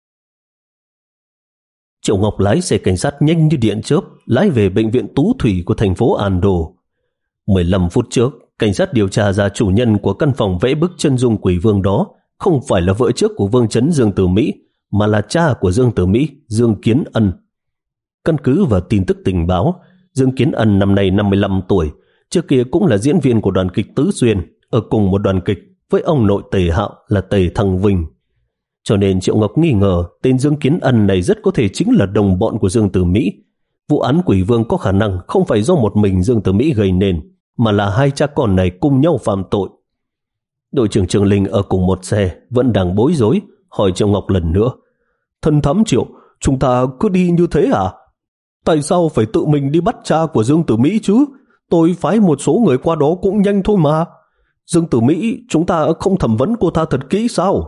Triệu Ngọc lái xe cảnh sát nhanh như điện chớp, lái về bệnh viện Tú Thủy của thành phố An Đô. mười lăm phút trước, cảnh sát điều tra ra chủ nhân của căn phòng vẽ bức chân dung Quỷ Vương đó không phải là vợ trước của Vương Chấn Dương Tử Mỹ, mà là cha của Dương Tử Mỹ, Dương Kiến Ân. Căn cứ vào tin tức tình báo, Dương Kiến Ân năm nay năm mươi lăm tuổi, trước kia cũng là diễn viên của đoàn kịch Tứ Xuyên, ở cùng một đoàn kịch với ông nội Tề Hạo là Tề Thăng Vinh. Cho nên Triệu Ngọc nghi ngờ tên Dương Kiến Ân này rất có thể chính là đồng bọn của Dương Tử Mỹ. Vụ án Quỷ Vương có khả năng không phải do một mình Dương Tử Mỹ gây nên, mà là hai cha con này cùng nhau phạm tội. Đội trưởng Trường Linh ở cùng một xe vẫn đang bối rối, hỏi Triệu Ngọc lần nữa. Thân thám Triệu, chúng ta cứ đi như thế à? Tại sao phải tự mình đi bắt cha của Dương Tử Mỹ chứ? Tôi phái một số người qua đó cũng nhanh thôi mà. Dương Tử Mỹ, chúng ta không thẩm vấn cô ta thật kỹ sao?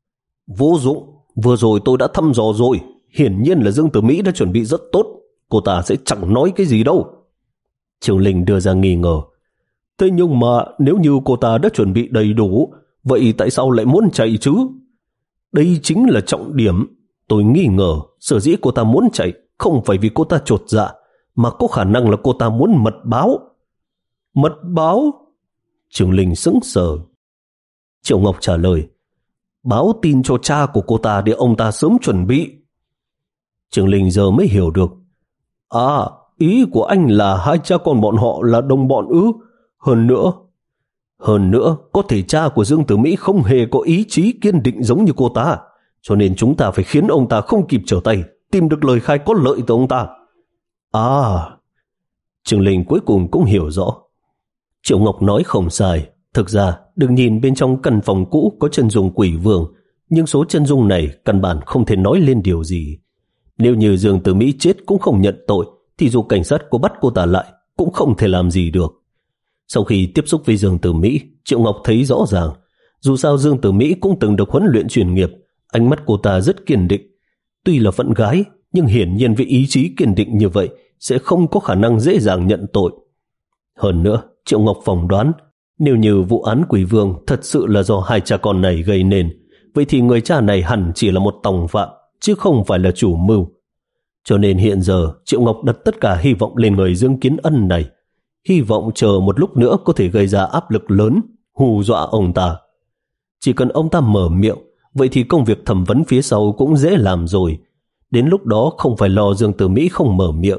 Vô dụng, vừa rồi tôi đã thăm dò rồi. Hiển nhiên là Dương Tử Mỹ đã chuẩn bị rất tốt. Cô ta sẽ chẳng nói cái gì đâu. Trường Linh đưa ra nghi ngờ. Thế nhưng mà nếu như cô ta đã chuẩn bị đầy đủ, vậy tại sao lại muốn chạy chứ? Đây chính là trọng điểm. Tôi nghi ngờ sở dĩ cô ta muốn chạy không phải vì cô ta chột dạ, mà có khả năng là cô ta muốn mật báo. Mật báo? Trường Linh sững sờ. Triệu Ngọc trả lời. Báo tin cho cha của cô ta để ông ta sớm chuẩn bị. Trường Linh giờ mới hiểu được. À, ý của anh là hai cha con bọn họ là đồng bọn ư? Hơn nữa, hơn nữa, có thể cha của Dương Tử Mỹ không hề có ý chí kiên định giống như cô ta, cho nên chúng ta phải khiến ông ta không kịp trở tay, tìm được lời khai có lợi từ ông ta. À, Trường Linh cuối cùng cũng hiểu rõ. Triệu Ngọc nói không sai. Thực ra, đừng nhìn bên trong căn phòng cũ có chân dung Quỷ Vương, nhưng số chân dung này căn bản không thể nói lên điều gì. Nếu như Dương Tử Mỹ chết cũng không nhận tội, thì dù cảnh sát có bắt cô ta lại, cũng không thể làm gì được. Sau khi tiếp xúc với Dương Tử Mỹ, Triệu Ngọc thấy rõ ràng, dù sao Dương Tử Mỹ cũng từng được huấn luyện chuyên nghiệp, ánh mắt cô ta rất kiên định. Tuy là phận gái, nhưng hiển nhiên với ý chí kiên định như vậy, sẽ không có khả năng dễ dàng nhận tội. Hơn nữa, Triệu Ngọc phỏng đoán, nếu như vụ án Quỷ Vương thật sự là do hai cha con này gây nên, vậy thì người cha này hẳn chỉ là một tòng phạm, chứ không phải là chủ mưu. Cho nên hiện giờ, Triệu Ngọc đặt tất cả hy vọng lên người Dương Kiến Ân này, hy vọng chờ một lúc nữa có thể gây ra áp lực lớn, hù dọa ông ta. Chỉ cần ông ta mở miệng, vậy thì công việc thẩm vấn phía sau cũng dễ làm rồi. Đến lúc đó không phải lo Dương Tử Mỹ không mở miệng.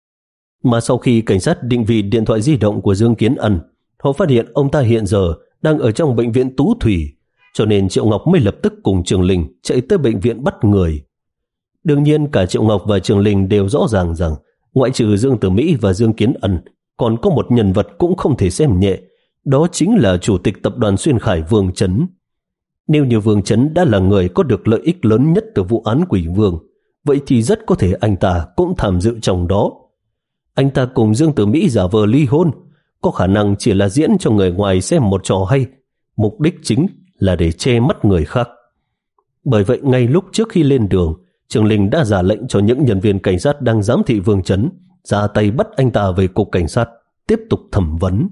Mà sau khi cảnh sát định vị điện thoại di động của Dương Kiến Ân, họ phát hiện ông ta hiện giờ đang ở trong bệnh viện Tú Thủy, cho nên Triệu Ngọc mới lập tức cùng Trường Linh chạy tới bệnh viện bắt người. Đương nhiên cả Triệu Ngọc và Trường Linh đều rõ ràng rằng Ngoại trừ Dương Tử Mỹ và Dương Kiến Ân, còn có một nhân vật cũng không thể xem nhẹ, đó chính là chủ tịch tập đoàn Xuyên Khải Vương Chấn. Nếu như Vương Chấn đã là người có được lợi ích lớn nhất từ vụ án Quỷ Vương, vậy thì rất có thể anh ta cũng tham dự trong đó. Anh ta cùng Dương Tử Mỹ giả vờ ly hôn, có khả năng chỉ là diễn cho người ngoài xem một trò hay, mục đích chính là để che mắt người khác. Bởi vậy ngay lúc trước khi lên đường, Trường Linh đã ra lệnh cho những nhân viên cảnh sát đang giám thị Vương Chấn ra tay bắt anh ta về cục cảnh sát, tiếp tục thẩm vấn.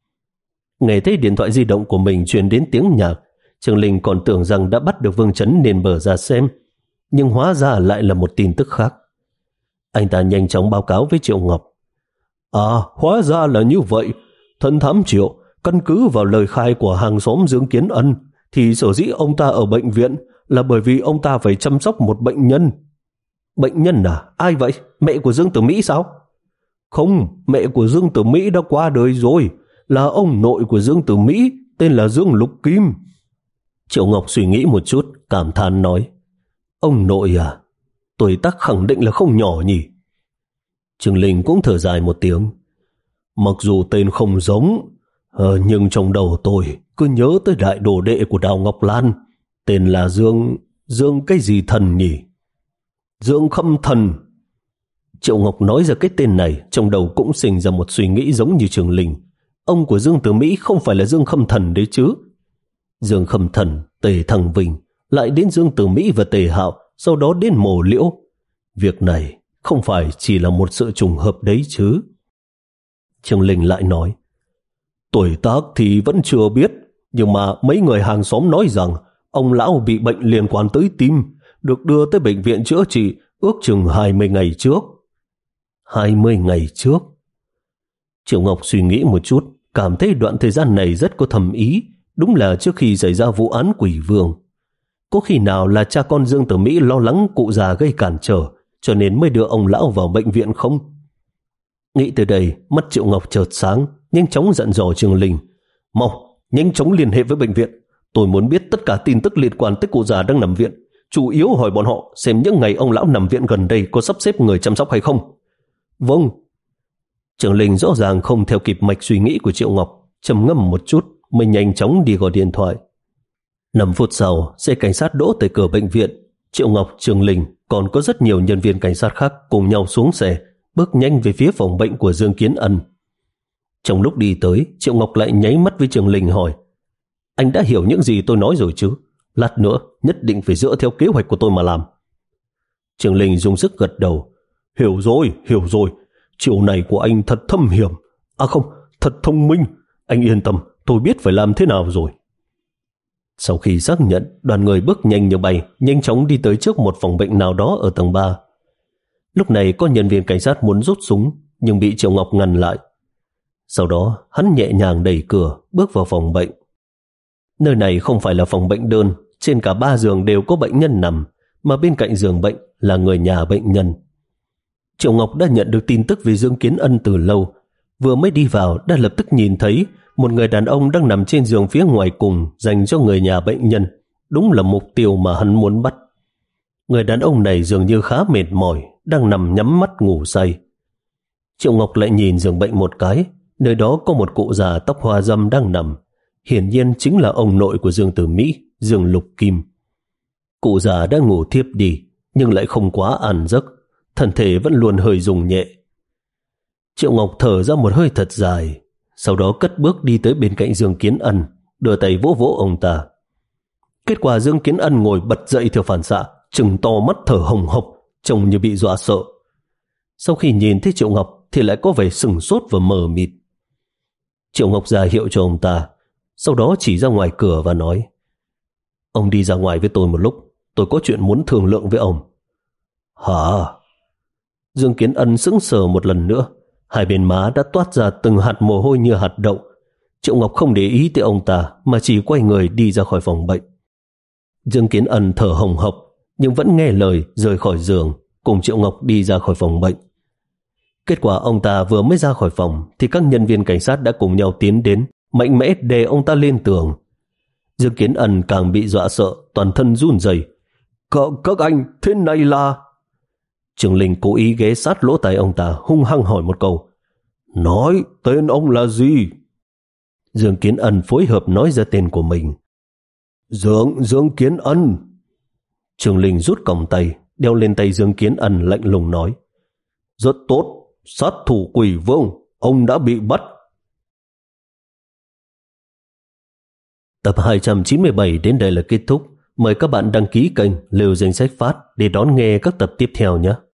Nghe thấy điện thoại di động của mình truyền đến tiếng nhạc, Trường Linh còn tưởng rằng đã bắt được Vương Chấn nên mở ra xem, nhưng hóa ra lại là một tin tức khác. Anh ta nhanh chóng báo cáo với Triệu Ngọc. À, hóa ra là như vậy. Thần thám Triệu, căn cứ vào lời khai của hàng xóm Dương Kiến Ân, thì sở dĩ ông ta ở bệnh viện là bởi vì ông ta phải chăm sóc một bệnh nhân. Bệnh nhân à? Ai vậy? Mẹ của Dương Tử Mỹ sao? Không, mẹ của Dương Tử Mỹ đã qua đời rồi, là ông nội của Dương Tử Mỹ, tên là Dương Lục Kim. Triệu Ngọc suy nghĩ một chút, cảm thán nói. Ông nội à? Tuổi tác khẳng định là không nhỏ nhỉ? Trường Linh cũng thở dài một tiếng. Mặc dù tên không giống, ờ, nhưng trong đầu tôi cứ nhớ tới đại đồ đệ của Đào Ngọc Lan, tên là Dương... Dương cái gì thần nhỉ? Dương Khâm Thần. Triệu Ngọc nói ra cái tên này, trong đầu cũng sinh ra một suy nghĩ giống như Trường Linh. Ông của Dương Tử Mỹ không phải là Dương Khâm Thần đấy chứ? Dương Khâm Thần, Tề Thăng Vinh, lại đến Dương Tử Mỹ và Tề Hạo, sau đó đến Mộ Liễu. Việc này không phải chỉ là một sự trùng hợp đấy chứ? Trường Linh lại nói, tuổi tác thì vẫn chưa biết, nhưng mà mấy người hàng xóm nói rằng ông lão bị bệnh liên quan tới tim, được đưa tới bệnh viện chữa trị ước chừng hai mươi ngày trước. hai mươi ngày trước? Triệu Ngọc suy nghĩ một chút, cảm thấy đoạn thời gian này rất có thầm ý, đúng là trước khi xảy ra vụ án Quỷ Vương. Có khi nào là cha con Dương Tử Mỹ lo lắng cụ già gây cản trở, cho nên mới đưa ông lão vào bệnh viện không? Nghĩ tới đây, mắt Triệu Ngọc chợt sáng, nhanh chóng dặn dò Trường Linh. Mau, nhanh chóng liên hệ với bệnh viện. Tôi muốn biết tất cả tin tức liên quan tới cụ già đang nằm viện. Chủ yếu hỏi bọn họ xem những ngày ông lão nằm viện gần đây có sắp xếp người chăm sóc hay không. Vâng. Trường Linh rõ ràng không theo kịp mạch suy nghĩ của Triệu Ngọc, trầm ngâm một chút mới nhanh chóng đi gọi điện thoại. Năm phút sau, xe cảnh sát đỗ tại cửa bệnh viện. Triệu Ngọc, Trường Linh còn có rất nhiều nhân viên cảnh sát khác cùng nhau xuống xe, bước nhanh về phía phòng bệnh của Dương Kiến Ân. Trong lúc đi tới, Triệu Ngọc lại nháy mắt với Trường Linh hỏi, anh đã hiểu những gì tôi nói rồi chứ? Lát nữa nhất định phải dựa theo kế hoạch của tôi mà làm. Trường Linh dùng sức gật đầu. Hiểu rồi, hiểu rồi. Chiều này của anh thật thâm hiểm. À không, thật thông minh. Anh yên tâm, tôi biết phải làm thế nào rồi. Sau khi xác nhận, đoàn người bước nhanh như bay, nhanh chóng đi tới trước một phòng bệnh nào đó ở tầng ba. Lúc này có nhân viên cảnh sát muốn rút súng, nhưng bị Triệu Ngọc ngăn lại. Sau đó, hắn nhẹ nhàng đẩy cửa, bước vào phòng bệnh. Nơi này không phải là phòng bệnh đơn, trên cả ba giường đều có bệnh nhân nằm, mà bên cạnh giường bệnh là người nhà bệnh nhân. Triệu Ngọc đã nhận được tin tức về Dương Kiến Ân từ lâu, vừa mới đi vào đã lập tức nhìn thấy một người đàn ông đang nằm trên giường phía ngoài cùng dành cho người nhà bệnh nhân, đúng là mục tiêu mà hắn muốn bắt. Người đàn ông này dường như khá mệt mỏi, đang nằm nhắm mắt ngủ say. Triệu Ngọc lại nhìn giường bệnh một cái, nơi đó có một cụ già tóc hoa râm đang nằm, hiển nhiên chính là ông nội của Dương Tử Mỹ, Dương Lục Kim. Cụ già đã ngủ thiếp đi, nhưng lại không quá an giấc, thân thể vẫn luôn hơi rung nhẹ. Triệu Ngọc thở ra một hơi thật dài, sau đó cất bước đi tới bên cạnh Dương Kiến Ân, đưa tay vỗ vỗ ông ta. Kết quả Dương Kiến Ân ngồi bật dậy theo phản xạ, trừng to mắt thở hồng hộc, trông như bị dọa sợ. Sau khi nhìn thấy Triệu Ngọc thì lại có vẻ sừng sốt và mờ mịt. Triệu Ngọc ra hiệu cho ông ta, sau đó chỉ ra ngoài cửa và nói, ông đi ra ngoài với tôi một lúc, tôi có chuyện muốn thương lượng với ông. Hả? Dương Kiến Ân sững sờ một lần nữa, hai bên má đã toát ra từng hạt mồ hôi như hạt đậu. Triệu Ngọc không để ý tới ông ta mà chỉ quay người đi ra khỏi phòng bệnh. Dương Kiến Ân thở hồng hộc nhưng vẫn nghe lời rời khỏi giường, cùng Triệu Ngọc đi ra khỏi phòng bệnh. Kết quả ông ta vừa mới ra khỏi phòng thì các nhân viên cảnh sát đã cùng nhau tiến đến, mạnh mẽ đè ông ta lên tường. Dương Kiến Ân càng bị dọa sợ, toàn thân run rẩy. Các, các anh, thế này là... Trường Linh cố ý ghé sát lỗ tai ông ta, hung hăng hỏi một câu. Nói tên ông là gì? Dương Kiến Ân phối hợp nói ra tên của mình. Dương, Dương Kiến Ân. Trường Linh rút còng tay, đeo lên tay Dương Kiến Ân, lạnh lùng nói. Rất tốt, sát thủ Quỷ Vương, ông đã bị bắt. Tập hai trăm chín mươi bảy đến đây là kết thúc. Mời các bạn đăng ký kênh Lều Danh Sách Phát để đón nghe các tập tiếp theo nhé.